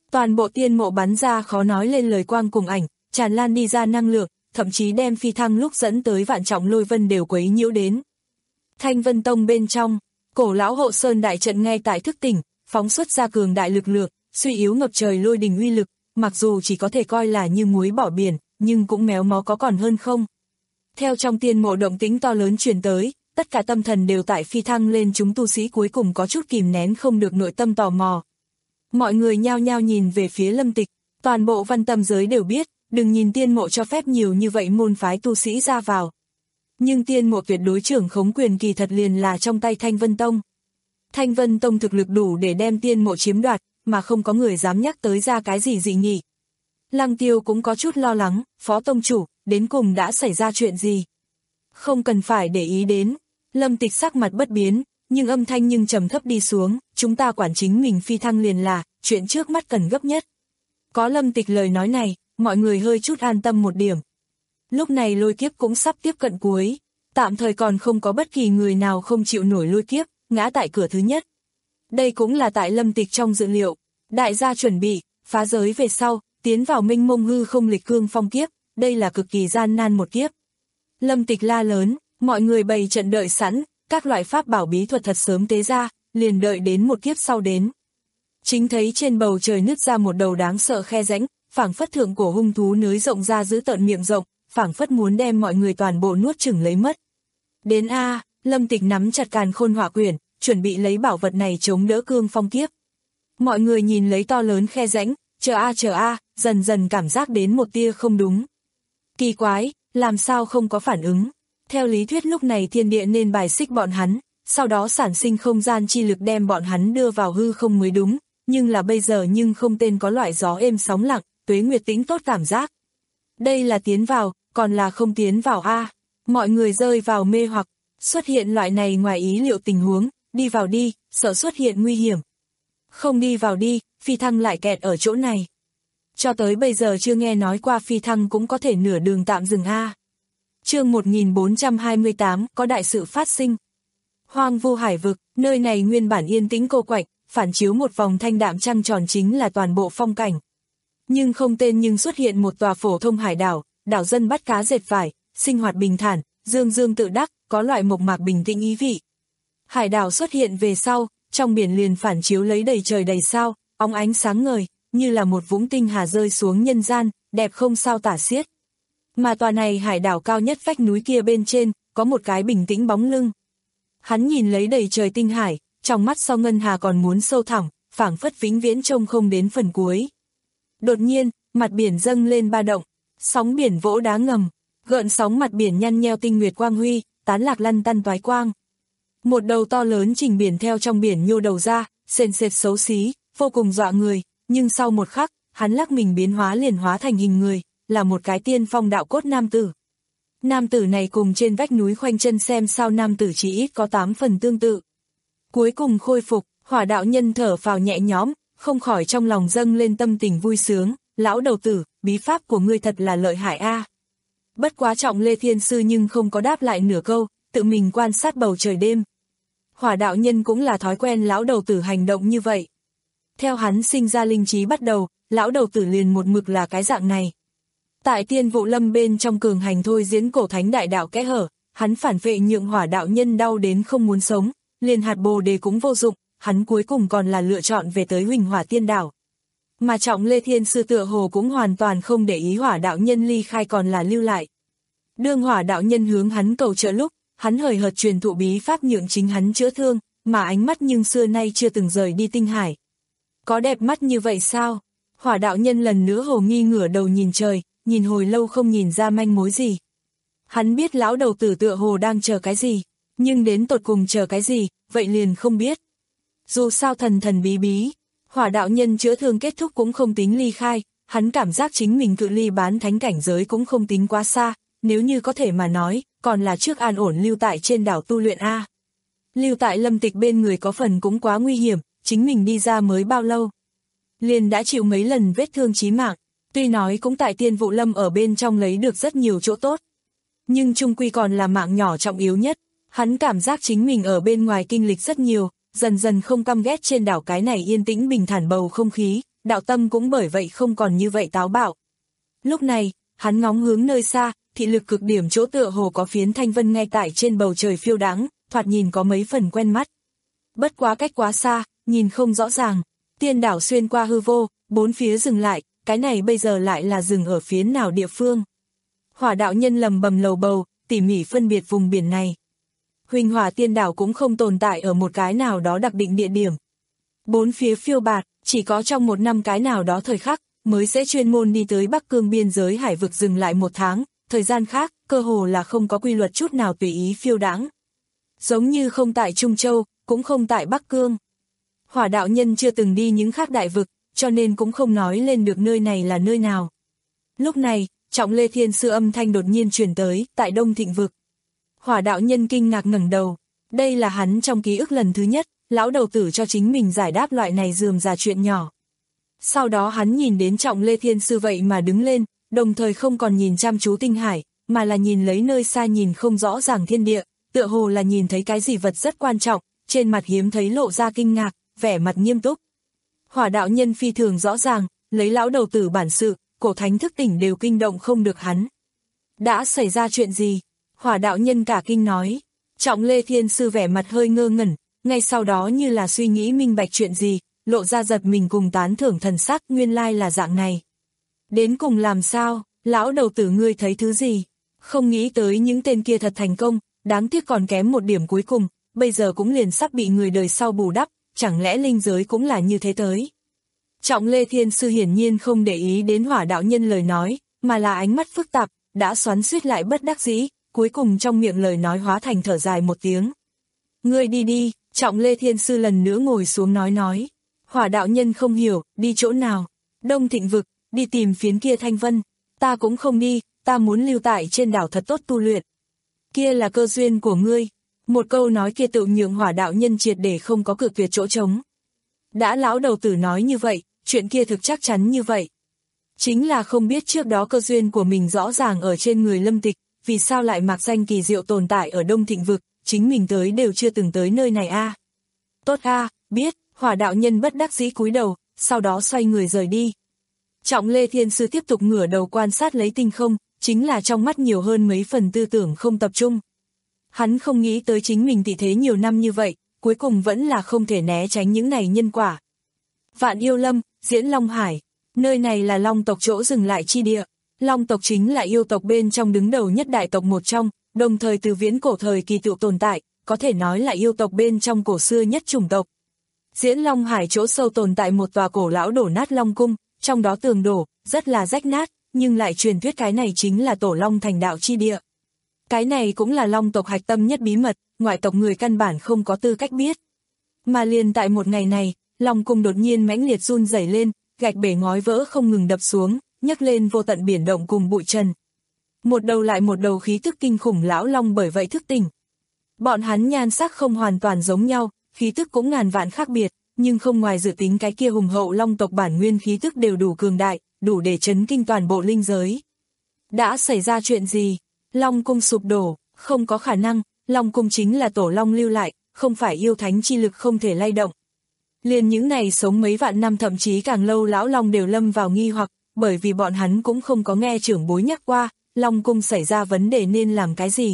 Toàn bộ tiên mộ bắn ra khó nói lên lời quang cùng ảnh, tràn lan đi ra năng lượng, thậm chí đem phi thăng lúc dẫn tới vạn trọng lôi vân đều quấy nhiễu đến. Thanh Vân Tông bên trong, cổ lão hộ sơn đại trận ngay tại thức tỉnh, phóng xuất ra cường đại lực lượng, suy yếu ngập trời lôi đình uy lực, mặc dù chỉ có thể coi là như muối bỏ biển, nhưng cũng méo mó có còn hơn không. Theo trong tiên mộ động tĩnh to lớn truyền tới, tất cả tâm thần đều tại phi thăng lên, chúng tu sĩ cuối cùng có chút kìm nén không được nội tâm tò mò. Mọi người nhao nhao nhìn về phía Lâm Tịch, toàn bộ văn tâm giới đều biết, đừng nhìn tiên mộ cho phép nhiều như vậy môn phái tu sĩ ra vào. Nhưng tiên mộ tuyệt đối trưởng khống quyền kỳ thật liền là trong tay Thanh Vân Tông. Thanh Vân Tông thực lực đủ để đem tiên mộ chiếm đoạt, mà không có người dám nhắc tới ra cái gì dị nghị. Lăng Tiêu cũng có chút lo lắng, Phó Tông chủ, đến cùng đã xảy ra chuyện gì? Không cần phải để ý đến. Lâm Tịch sắc mặt bất biến, nhưng âm thanh nhưng trầm thấp đi xuống, chúng ta quản chính mình phi thăng liền là, chuyện trước mắt cần gấp nhất. Có Lâm Tịch lời nói này, mọi người hơi chút an tâm một điểm. Lúc này lôi kiếp cũng sắp tiếp cận cuối, tạm thời còn không có bất kỳ người nào không chịu nổi lôi kiếp, ngã tại cửa thứ nhất. Đây cũng là tại Lâm Tịch trong dự liệu, đại gia chuẩn bị, phá giới về sau, tiến vào minh mông hư không lịch cương phong kiếp, đây là cực kỳ gian nan một kiếp. Lâm Tịch la lớn, mọi người bày trận đợi sẵn, các loại pháp bảo bí thuật thật sớm tế ra, liền đợi đến một kiếp sau đến. Chính thấy trên bầu trời nứt ra một đầu đáng sợ khe rãnh, phảng phất thượng cổ hung thú nới rộng ra giữ tợn miệng rộng, phảng phất muốn đem mọi người toàn bộ nuốt chửng lấy mất. Đến a, Lâm Tịch nắm chặt càn khôn hỏa quyển, chuẩn bị lấy bảo vật này chống đỡ cương phong kiếp. Mọi người nhìn lấy to lớn khe rãnh, chờ a chờ a, dần dần cảm giác đến một tia không đúng. Kỳ quái, làm sao không có phản ứng? Theo lý thuyết lúc này thiên địa nên bài xích bọn hắn, sau đó sản sinh không gian chi lực đem bọn hắn đưa vào hư không mới đúng, nhưng là bây giờ nhưng không tên có loại gió êm sóng lặng, tuế nguyệt tĩnh tốt cảm giác. Đây là tiến vào, còn là không tiến vào a? À, mọi người rơi vào mê hoặc, xuất hiện loại này ngoài ý liệu tình huống, đi vào đi, sợ xuất hiện nguy hiểm. Không đi vào đi, phi thăng lại kẹt ở chỗ này. Cho tới bây giờ chưa nghe nói qua phi thăng cũng có thể nửa đường tạm dừng a. À. Chương một nghìn bốn trăm hai mươi tám, có đại sự phát sinh. Hoang vu hải vực, nơi này nguyên bản yên tĩnh cô quạnh, phản chiếu một vòng thanh đạm trăng tròn chính là toàn bộ phong cảnh. Nhưng không tên nhưng xuất hiện một tòa phổ thông hải đảo, đảo dân bắt cá dệt vải, sinh hoạt bình thản, dương dương tự đắc, có loại mộc mạc bình tĩnh ý vị. Hải đảo xuất hiện về sau, trong biển liền phản chiếu lấy đầy trời đầy sao, óng ánh sáng ngời, như là một vũng tinh hà rơi xuống nhân gian, đẹp không sao tả xiết. Mà tòa này hải đảo cao nhất vách núi kia bên trên, có một cái bình tĩnh bóng lưng. Hắn nhìn lấy đầy trời tinh hải, trong mắt sau ngân hà còn muốn sâu thẳm, phảng phất vĩnh viễn trông không đến phần cuối. Đột nhiên, mặt biển dâng lên ba động, sóng biển vỗ đá ngầm, gợn sóng mặt biển nhăn nheo tinh nguyệt quang huy, tán lạc lăn tăn toái quang. Một đầu to lớn trình biển theo trong biển nhô đầu ra, sền sệt xấu xí, vô cùng dọa người, nhưng sau một khắc, hắn lắc mình biến hóa liền hóa thành hình người, là một cái tiên phong đạo cốt nam tử. Nam tử này cùng trên vách núi khoanh chân xem sao nam tử chỉ ít có tám phần tương tự. Cuối cùng khôi phục, Hỏa đạo nhân thở phào nhẹ nhõm, không khỏi trong lòng dâng lên tâm tình vui sướng, lão đầu tử, bí pháp của ngươi thật là lợi hại a. À. Bất quá Trọng Lê Thiên Sư nhưng không có đáp lại nửa câu, tự mình quan sát bầu trời đêm. Hỏa đạo nhân cũng là thói quen lão đầu tử hành động như vậy. Theo hắn sinh ra linh trí bắt đầu, lão đầu tử liền một mực là cái dạng này. Tại Tiên Vụ Lâm bên trong cường hành thôi diễn cổ thánh đại đạo kẽ hở, hắn phản vệ nhượng hỏa đạo nhân đau đến không muốn sống, liền hạt bồ đề cũng vô dụng, hắn cuối cùng còn là lựa chọn về tới Huỳnh Hỏa Tiên Đảo. Mà Trọng Lê Thiên Sư tựa hồ cũng hoàn toàn không để ý hỏa đạo nhân ly khai còn là lưu lại. Đương hỏa đạo nhân hướng hắn cầu trợ lúc, hắn hời hợt truyền thụ bí pháp nhượng chính hắn chữa thương, mà ánh mắt nhưng xưa nay chưa từng rời đi tinh hải. Có đẹp mắt như vậy sao? Hỏa đạo nhân lần nữa hồ nghi ngửa đầu nhìn trời, nhìn hồi lâu không nhìn ra manh mối gì. Hắn biết lão đầu tử tựa hồ đang chờ cái gì, nhưng đến tột cùng chờ cái gì, vậy liền không biết. Dù sao thần thần bí bí, hỏa đạo nhân chữa thương kết thúc cũng không tính ly khai, hắn cảm giác chính mình cự ly bán thánh cảnh giới cũng không tính quá xa, nếu như có thể mà nói, còn là trước an ổn lưu tại trên đảo tu luyện A. Lưu tại Lâm Tịch bên người có phần cũng quá nguy hiểm, chính mình đi ra mới bao lâu. Liền đã chịu mấy lần vết thương chí mạng, tuy nói cũng tại Tiên Vụ Lâm ở bên trong lấy được rất nhiều chỗ tốt. Nhưng chung quy còn là mạng nhỏ trọng yếu nhất, hắn cảm giác chính mình ở bên ngoài kinh lịch rất nhiều, dần dần không căm ghét trên đảo cái này yên tĩnh bình thản bầu không khí, đạo tâm cũng bởi vậy không còn như vậy táo bạo. Lúc này, hắn ngóng hướng nơi xa, thị lực cực điểm chỗ tựa hồ có phiến thanh vân ngay tại trên bầu trời phiêu đáng, thoạt nhìn có mấy phần quen mắt. Bất quá cách quá xa, nhìn không rõ ràng, tiên đảo xuyên qua hư vô, bốn phía dừng lại, cái này bây giờ lại là dừng ở phía nào địa phương. Hỏa đạo nhân lầm bầm lầu bầu, tỉ mỉ phân biệt vùng biển này. Huỳnh hỏa tiên đảo cũng không tồn tại ở một cái nào đó đặc định địa điểm. Bốn phía phiêu bạt, chỉ có trong một năm cái nào đó thời khắc, mới sẽ chuyên môn đi tới Bắc Cương biên giới hải vực dừng lại một tháng, thời gian khác, cơ hồ là không có quy luật chút nào tùy ý phiêu đãng. Giống như không tại Trung Châu, cũng không tại Bắc Cương. Hỏa đạo nhân chưa từng đi những khác đại vực, cho nên cũng không nói lên được nơi này là nơi nào. Lúc này, Trọng Lê Thiên Sư âm thanh đột nhiên truyền tới, tại Đông Thịnh vực. Hỏa đạo nhân kinh ngạc ngẩng đầu, đây là hắn trong ký ức lần thứ nhất, lão đầu tử cho chính mình giải đáp loại này rườm rà chuyện nhỏ. Sau đó hắn nhìn đến Trọng Lê Thiên Sư vậy mà đứng lên, đồng thời không còn nhìn chăm chú tinh hải, mà là nhìn lấy nơi xa nhìn không rõ ràng thiên địa, tựa hồ là nhìn thấy cái gì vật rất quan trọng, trên mặt hiếm thấy lộ ra kinh ngạc, vẻ mặt nghiêm túc. Hỏa đạo nhân phi thường rõ ràng, lấy lão đầu tử bản sự, cổ thánh thức tỉnh đều kinh động không được hắn. Đã xảy ra chuyện gì? Hỏa đạo nhân cả kinh nói. Trọng Lê Thiên Sư vẻ mặt hơi ngơ ngẩn, ngay sau đó như là suy nghĩ minh bạch chuyện gì, lộ ra giật mình cùng tán thưởng thần sắc, nguyên lai là dạng này. Đến cùng làm sao, lão đầu tử ngươi thấy thứ gì? Không nghĩ tới những tên kia thật thành công, đáng tiếc còn kém một điểm cuối cùng, bây giờ cũng liền sắp bị người đời sau bù đắp, chẳng lẽ linh giới cũng là như thế tới? Trọng Lê Thiên Sư hiển nhiên không để ý đến hỏa đạo nhân lời nói, mà là ánh mắt phức tạp, đã xoắn xuýt lại bất đắc dĩ, cuối cùng trong miệng lời nói hóa thành thở dài một tiếng. Ngươi đi đi, Trọng Lê Thiên Sư lần nữa ngồi xuống nói nói. Hỏa đạo nhân không hiểu, đi chỗ nào? Đông Thịnh vực, đi tìm phiến kia thanh vân. Ta cũng không đi, ta muốn lưu tại trên đảo thật tốt tu luyện. Kia là cơ duyên của ngươi. Một câu nói kia tự nhượng hỏa đạo nhân triệt để không có cự tuyệt chỗ trống. Đã lão đầu tử nói như vậy, chuyện kia thực chắc chắn như vậy. Chính là không biết trước đó cơ duyên của mình rõ ràng ở trên người Lâm Tịch, vì sao lại mạc danh kỳ diệu tồn tại ở Đông Thịnh vực, chính mình tới đều chưa từng tới nơi này a. À. Tốt a, à, biết, hỏa đạo nhân bất đắc dĩ cúi đầu, sau đó xoay người rời đi. Trọng Lê Thiên Sư tiếp tục ngửa đầu quan sát lấy tinh không, chính là trong mắt nhiều hơn mấy phần tư tưởng không tập trung. Hắn không nghĩ tới chính mình tị thế nhiều năm như vậy, cuối cùng vẫn là không thể né tránh những này nhân quả. Vạn Yêu Lâm, Diễn Long Hải, nơi này là Long tộc chỗ dừng lại chi địa. Long tộc chính là yêu tộc bên trong đứng đầu nhất đại tộc một trong, đồng thời từ viễn cổ thời kỳ tựu tồn tại, có thể nói là yêu tộc bên trong cổ xưa nhất chủng tộc. Diễn Long Hải chỗ sâu tồn tại một tòa cổ lão đổ nát Long cung, trong đó tường đổ, rất là rách nát, nhưng lại truyền thuyết cái này chính là tổ Long thành đạo chi địa. Cái này cũng là Long tộc hạch tâm nhất bí mật, ngoại tộc người căn bản không có tư cách biết. Mà liền tại một ngày này, Long cung đột nhiên mãnh liệt run rẩy lên, gạch bể ngói vỡ không ngừng đập xuống, nhấc lên vô tận biển động cùng bụi trần. Một đầu lại một đầu khí tức kinh khủng lão long bởi vậy thức tỉnh. Bọn hắn nhan sắc không hoàn toàn giống nhau, khí tức cũng ngàn vạn khác biệt, nhưng không ngoài dự tính cái kia hùng hậu long tộc bản nguyên khí tức đều đủ cường đại, đủ để chấn kinh toàn bộ linh giới. Đã xảy ra chuyện gì? Long cung sụp đổ, không có khả năng, Long cung chính là tổ long lưu lại, không phải yêu thánh chi lực không thể lay động. Liền những này sống mấy vạn năm thậm chí càng lâu lão long đều lâm vào nghi hoặc, bởi vì bọn hắn cũng không có nghe trưởng bối nhắc qua, Long cung xảy ra vấn đề nên làm cái gì.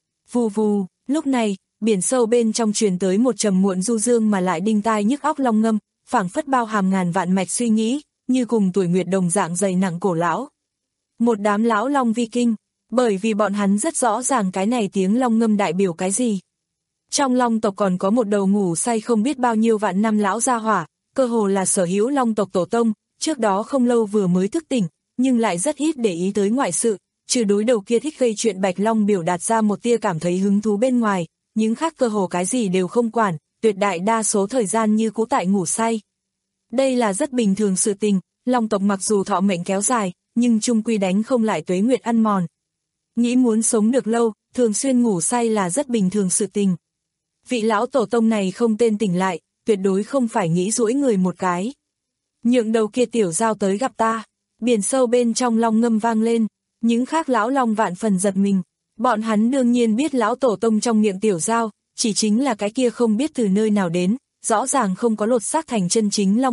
Vù vù, lúc này, biển sâu bên trong truyền tới một trầm muộn du dương mà lại đinh tai nhức óc long ngâm, phảng phất bao hàm ngàn vạn mạch suy nghĩ, như cùng tuổi nguyệt đồng dạng dày nặng cổ lão. Một đám lão long vi kinh, bởi vì bọn hắn rất rõ ràng cái này tiếng long ngâm đại biểu cái gì. Trong long tộc còn có một đầu ngủ say không biết bao nhiêu vạn năm lão gia hỏa, cơ hồ là sở hữu long tộc tổ tông, trước đó không lâu vừa mới thức tỉnh, nhưng lại rất ít để ý tới ngoại sự, trừ đối đầu kia thích gây chuyện Bạch Long biểu đạt ra một tia cảm thấy hứng thú bên ngoài, những khác cơ hồ cái gì đều không quản, tuyệt đại đa số thời gian như cũ tại ngủ say. Đây là rất bình thường sự tình, long tộc mặc dù thọ mệnh kéo dài, nhưng chung quy đánh không lại tuế nguyệt ăn mòn. Nghĩ muốn sống được lâu, thường xuyên ngủ say là rất bình thường sự tình. Vị lão tổ tông này không tên tỉnh lại, tuyệt đối không phải nghĩ duỗi người một cái. Nhượng đầu kia tiểu giao tới gặp ta, biển sâu bên trong long ngâm vang lên, những khác lão long vạn phần giật mình. Bọn hắn đương nhiên biết lão tổ tông trong miệng tiểu giao, chỉ chính là cái kia không biết từ nơi nào đến, rõ ràng không có lột xác thành chân chính long tộc,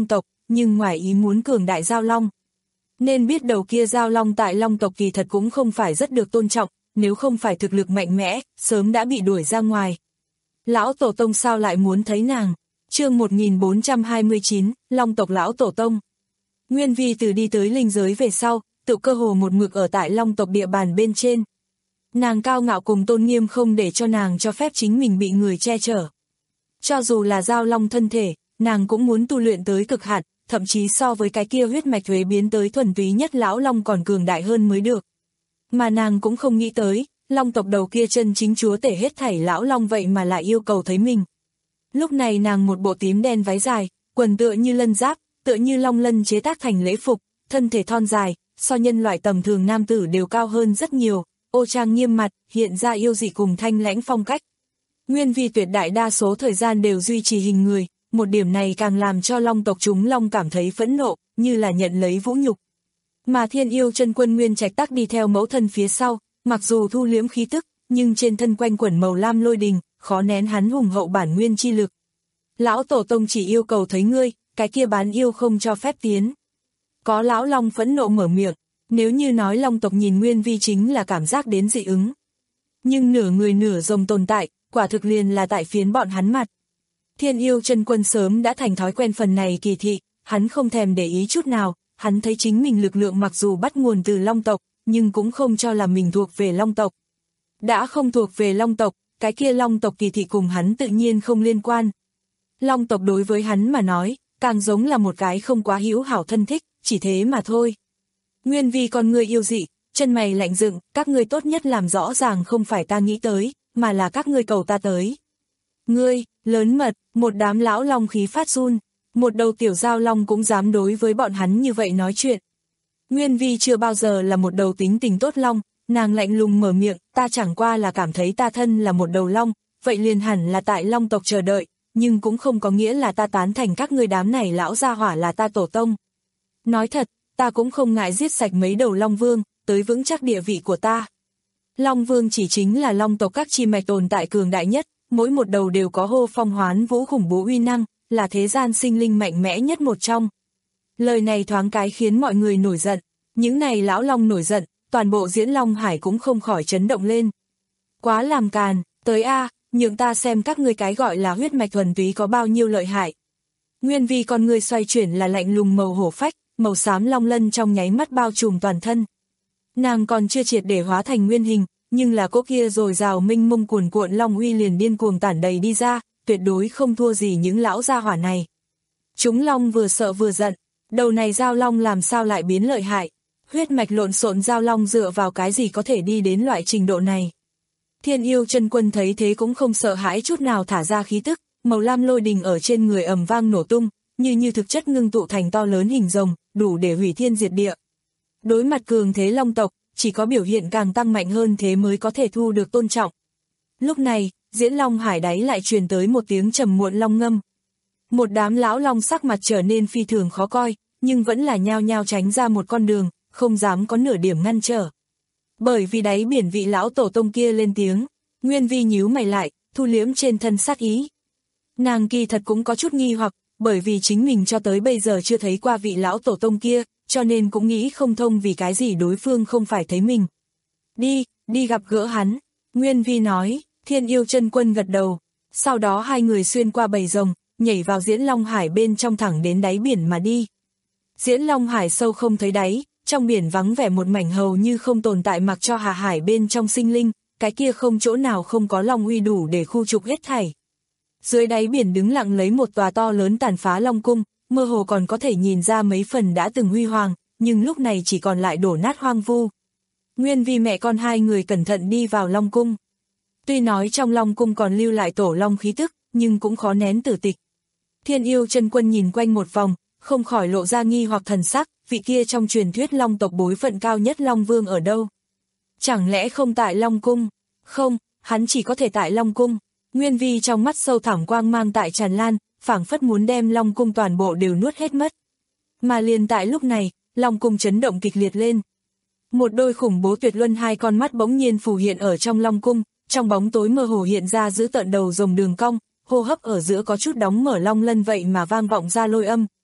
nhưng ngoài ý muốn cường đại giao long. Nên biết đầu kia giao long tại long tộc kỳ thật cũng không phải rất được tôn trọng, nếu không phải thực lực mạnh mẽ, sớm đã bị đuổi ra ngoài. Lão Tổ Tông sao lại muốn thấy nàng? Chương một nghìn bốn trăm hai mươi chín, Long tộc Lão Tổ Tông. Nguyên Vi từ đi tới linh giới về sau, tự cơ hồ một mực ở tại Long tộc địa bàn bên trên. Nàng cao ngạo cùng tôn nghiêm không để cho nàng cho phép chính mình bị người che chở. Cho dù là giao long thân thể, nàng cũng muốn tu luyện tới cực hạn, thậm chí so với cái kia huyết mạch thuế biến tới thuần túy nhất lão long còn cường đại hơn mới được. Mà nàng cũng không nghĩ tới, long tộc đầu kia chân chính chúa tể hết thảy lão long vậy mà lại yêu cầu thấy mình. Lúc này nàng một bộ tím đen váy dài, quần tựa như lân giáp, tựa như long lân chế tác thành lễ phục, thân thể thon dài, so nhân loại tầm thường nam tử đều cao hơn rất nhiều, ô trang nghiêm mặt, hiện ra yêu dị cùng thanh lãnh phong cách. Nguyên Vi tuyệt đại đa số thời gian đều duy trì hình người, một điểm này càng làm cho long tộc chúng long cảm thấy phẫn nộ, như là nhận lấy vũ nhục. Mà Thiên Yêu Chân Quân Nguyên Trạch tắc đi theo mẫu thân phía sau, mặc dù thu liễm khí tức, nhưng trên thân quanh quẩn màu lam lôi đình, khó nén hắn hùng hậu bản nguyên chi lực. Lão Tổ Tông chỉ yêu cầu thấy ngươi, cái kia bán yêu không cho phép tiến. Có lão long phẫn nộ mở miệng, nếu như nói long tộc nhìn Nguyên Vi chính là cảm giác đến dị ứng. Nhưng nửa người nửa rồng tồn tại, quả thực liền là tại phiến bọn hắn mặt. Thiên Yêu Chân Quân sớm đã thành thói quen phần này kỳ thị, hắn không thèm để ý chút nào, hắn thấy chính mình lực lượng mặc dù bắt nguồn từ long tộc, nhưng cũng không cho là mình thuộc về long tộc. Đã không thuộc về long tộc, cái kia long tộc kỳ thị cùng hắn tự nhiên không liên quan. Long tộc đối với hắn mà nói, càng giống là một cái không quá hữu hảo thân thích, chỉ thế mà thôi. Nguyên Vi con người yêu dị, chân mày lạnh dựng, các ngươi tốt nhất làm rõ ràng không phải ta nghĩ tới, mà là các ngươi cầu ta tới. Ngươi, lớn mật, một đám lão long khí phát run, một đầu tiểu giao long cũng dám đối với bọn hắn như vậy nói chuyện. Nguyên Vi chưa bao giờ là một đầu tính tình tốt long, nàng lạnh lùng mở miệng, ta chẳng qua là cảm thấy ta thân là một đầu long, vậy liền hẳn là tại long tộc chờ đợi, nhưng cũng không có nghĩa là ta tán thành các ngươi đám này lão gia hỏa là ta tổ tông. Nói thật, ta cũng không ngại giết sạch mấy đầu long vương, tới vững chắc địa vị của ta. Long vương chỉ chính là long tộc các chi mạch tồn tại cường đại nhất, mỗi một đầu đều có hô phong hoán vũ khủng bố uy năng, là thế gian sinh linh mạnh mẽ nhất một trong. Lời này thoáng cái khiến mọi người nổi giận, những này lão long nổi giận, toàn bộ Diễn Long Hải cũng không khỏi chấn động lên. Quá làm càn, tới a, nhượng ta xem các ngươi cái gọi là huyết mạch thuần túy có bao nhiêu lợi hại. Nguyên Vi con người xoay chuyển là lạnh lùng màu hổ phách, màu xám long lân trong nháy mắt bao trùm toàn thân. Nàng còn chưa triệt để hóa thành nguyên hình, nhưng là cỗ kia rồi rào minh mông cuồn cuộn long uy liền điên cuồng tản đầy đi ra, tuyệt đối không thua gì những lão gia hỏa này. Chúng long vừa sợ vừa giận, đầu này giao long làm sao lại biến lợi hại, huyết mạch lộn xộn giao long dựa vào cái gì có thể đi đến loại trình độ này. Thiên Yêu Chân Quân thấy thế cũng không sợ hãi chút nào thả ra khí tức, màu lam lôi đình ở trên người ầm vang nổ tung, như như thực chất ngưng tụ thành to lớn hình rồng, đủ để hủy thiên diệt địa. Đối mặt cường thế long tộc, chỉ có biểu hiện càng tăng mạnh hơn thế mới có thể thu được tôn trọng. Lúc này, Diễn Long Hải đáy lại truyền tới một tiếng trầm muộn long ngâm. Một đám lão long sắc mặt trở nên phi thường khó coi, nhưng vẫn là nhao nhao tránh ra một con đường, không dám có nửa điểm ngăn trở. Bởi vì đáy biển vị lão tổ tông kia lên tiếng, Nguyên Vi nhíu mày lại, thu liếm trên thân sát ý. Nàng kỳ thật cũng có chút nghi hoặc, bởi vì chính mình cho tới bây giờ chưa thấy qua vị lão tổ tông kia, cho nên cũng nghĩ không thông vì cái gì đối phương không phải thấy mình. Đi, đi gặp gỡ hắn, Nguyên Vi nói. Thiên Yêu Chân Quân gật đầu, sau đó hai người xuyên qua bầy rồng, nhảy vào Diễn Long Hải bên trong thẳng đến đáy biển mà đi. Diễn Long Hải sâu không thấy đáy, trong biển vắng vẻ một mảnh hầu như không tồn tại mặc cho hà hải bên trong sinh linh, cái kia không chỗ nào không có long uy đủ để khu trục hết thảy. Dưới đáy biển đứng lặng lấy một tòa to lớn tàn phá long cung, mơ hồ còn có thể nhìn ra mấy phần đã từng huy hoàng, nhưng lúc này chỉ còn lại đổ nát hoang vu. Nguyên Vi mẹ con hai người cẩn thận đi vào long cung. Tuy nói trong long cung còn lưu lại tổ long khí tức, nhưng cũng khó nén tử tịch. Thiên Yêu Chân Quân nhìn quanh một vòng, không khỏi lộ ra nghi hoặc thần sắc, vị kia trong truyền thuyết long tộc bối phận cao nhất long vương ở đâu? Chẳng lẽ không tại long cung? Không, hắn chỉ có thể tại long cung. Nguyên Vi trong mắt sâu thẳm quang mang tại tràn lan, phảng phất muốn đem long cung toàn bộ đều nuốt hết mất. Mà liền tại lúc này, long cung chấn động kịch liệt lên. Một đôi khủng bố tuyệt luân hai con mắt bỗng nhiên phù hiện ở trong long cung. Trong bóng tối mơ hồ hiện ra giữ tợn đầu rồng đường cong, hô hấp ở giữa có chút đóng mở long lân vậy mà vang vọng ra lôi âm.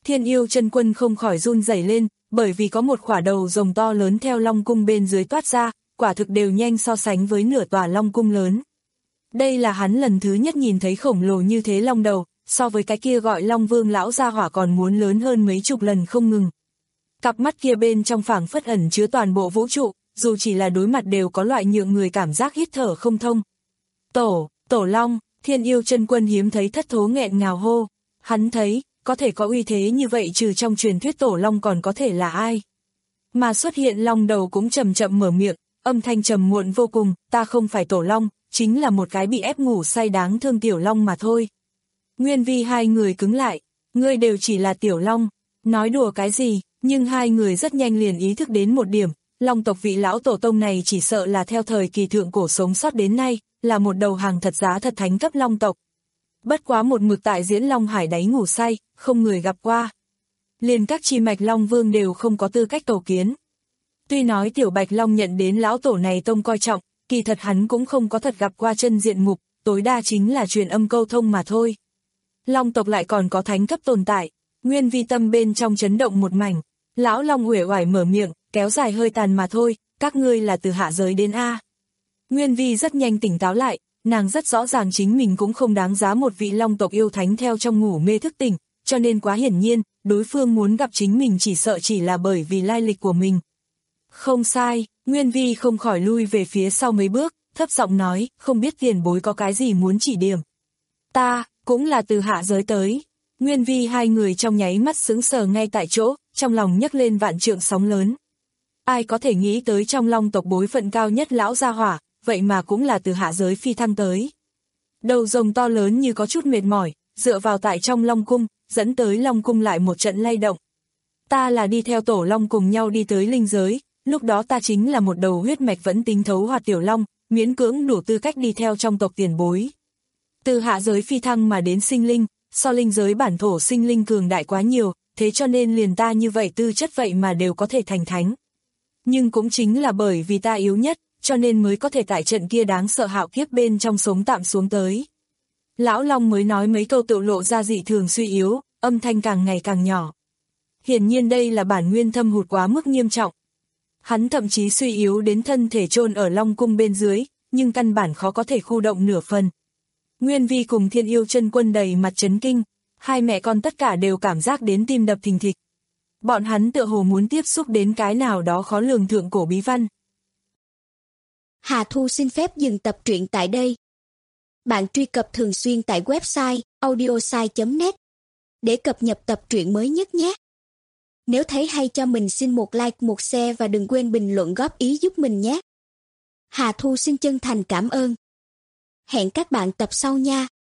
Thiên Yêu Chân Quân không khỏi run rẩy lên, bởi vì có một khỏa đầu rồng to lớn theo Long Cung bên dưới toát ra, quả thực đều nhanh so sánh với nửa tòa Long Cung lớn. Đây là hắn lần thứ nhất nhìn thấy khổng lồ như thế long đầu, so với cái kia gọi Long Vương lão gia hỏa còn muốn lớn hơn mấy chục lần không ngừng. Cặp mắt kia bên trong phảng phất ẩn chứa toàn bộ vũ trụ, dù chỉ là đối mặt đều có loại nhượng người cảm giác hít thở không thông. Tổ, Tổ Long, Thiên Yêu Chân Quân hiếm thấy thất thố nghẹn ngào hô. Hắn thấy, có thể có uy thế như vậy trừ trong truyền thuyết Tổ Long còn có thể là ai. Mà xuất hiện long đầu cũng chậm chậm mở miệng, âm thanh trầm muộn vô cùng, ta không phải Tổ Long, chính là một cái bị ép ngủ say đáng thương tiểu long mà thôi. Nguyên Vi hai người cứng lại, ngươi đều chỉ là tiểu long, nói đùa cái gì, nhưng hai người rất nhanh liền ý thức đến một điểm, long tộc vị lão tổ tông này chỉ sợ là theo thời kỳ thượng cổ sống sót đến nay, là một đầu hàng thật giá thật thánh cấp long tộc. Bất quá một mực tại diễn Long Hải đáy ngủ say, không người gặp qua. Liền các chi mạch Long Vương đều không có tư cách cầu kiến. Tuy nói tiểu Bạch Long nhận đến lão tổ này tông coi trọng, kỳ thật hắn cũng không có thật gặp qua chân diện mục, tối đa chính là truyền âm câu thông mà thôi. Long tộc lại còn có thánh cấp tồn tại, Nguyên Vi tâm bên trong chấn động một mảnh. Lão Long uể oải mở miệng, kéo dài hơi tàn mà thôi, các ngươi là từ hạ giới đến A. Nguyên Vi rất nhanh tỉnh táo lại, nàng rất rõ ràng chính mình cũng không đáng giá một vị long tộc yêu thánh theo trong ngủ mê thức tỉnh, cho nên quá hiển nhiên, đối phương muốn gặp chính mình chỉ sợ chỉ là bởi vì lai lịch của mình. Không sai, Nguyên Vi không khỏi lui về phía sau mấy bước, thấp giọng nói, không biết tiền bối có cái gì muốn chỉ điểm. Ta, cũng là từ hạ giới tới. Nguyên Vi hai người trong nháy mắt sững sờ ngay tại chỗ, trong lòng nhấc lên vạn trượng sóng lớn. Ai có thể nghĩ tới trong long tộc bối phận cao nhất lão gia hỏa, vậy mà cũng là từ hạ giới phi thăng tới. Đầu rồng to lớn như có chút mệt mỏi, dựa vào tại trong long cung, dẫn tới long cung lại một trận lay động. Ta là đi theo tổ long cùng nhau đi tới linh giới, lúc đó ta chính là một đầu huyết mạch vẫn tính thấu hoạt tiểu long, miễn cưỡng đủ tư cách đi theo trong tộc tiền bối. Từ hạ giới phi thăng mà đến sinh linh, so linh giới bản thổ sinh linh cường đại quá nhiều, thế cho nên liền ta như vậy tư chất vậy mà đều có thể thành thánh. Nhưng cũng chính là bởi vì ta yếu nhất, cho nên mới có thể tại trận kia đáng sợ hạo kiếp bên trong sống tạm xuống tới. Lão Long mới nói mấy câu tự lộ ra dị thường suy yếu, âm thanh càng ngày càng nhỏ. Hiển nhiên đây là bản nguyên thâm hụt quá mức nghiêm trọng. Hắn thậm chí suy yếu đến thân thể chôn ở Long Cung bên dưới, nhưng căn bản khó có thể khu động nửa phần. Nguyên Vi cùng Thiên Yêu Chân Quân đầy mặt chấn kinh, hai mẹ con tất cả đều cảm giác đến tim đập thình thịch. Bọn hắn tựa hồ muốn tiếp xúc đến cái nào đó khó lường thượng cổ bí văn. Hà Thu xin phép dừng tập truyện tại đây. Bạn truy cập thường xuyên tại website audiosai chấm net để cập nhật tập truyện mới nhất nhé. Nếu thấy hay cho mình xin một like, một share và đừng quên bình luận góp ý giúp mình nhé. Hà Thu xin chân thành cảm ơn. Hẹn các bạn tập sau nha.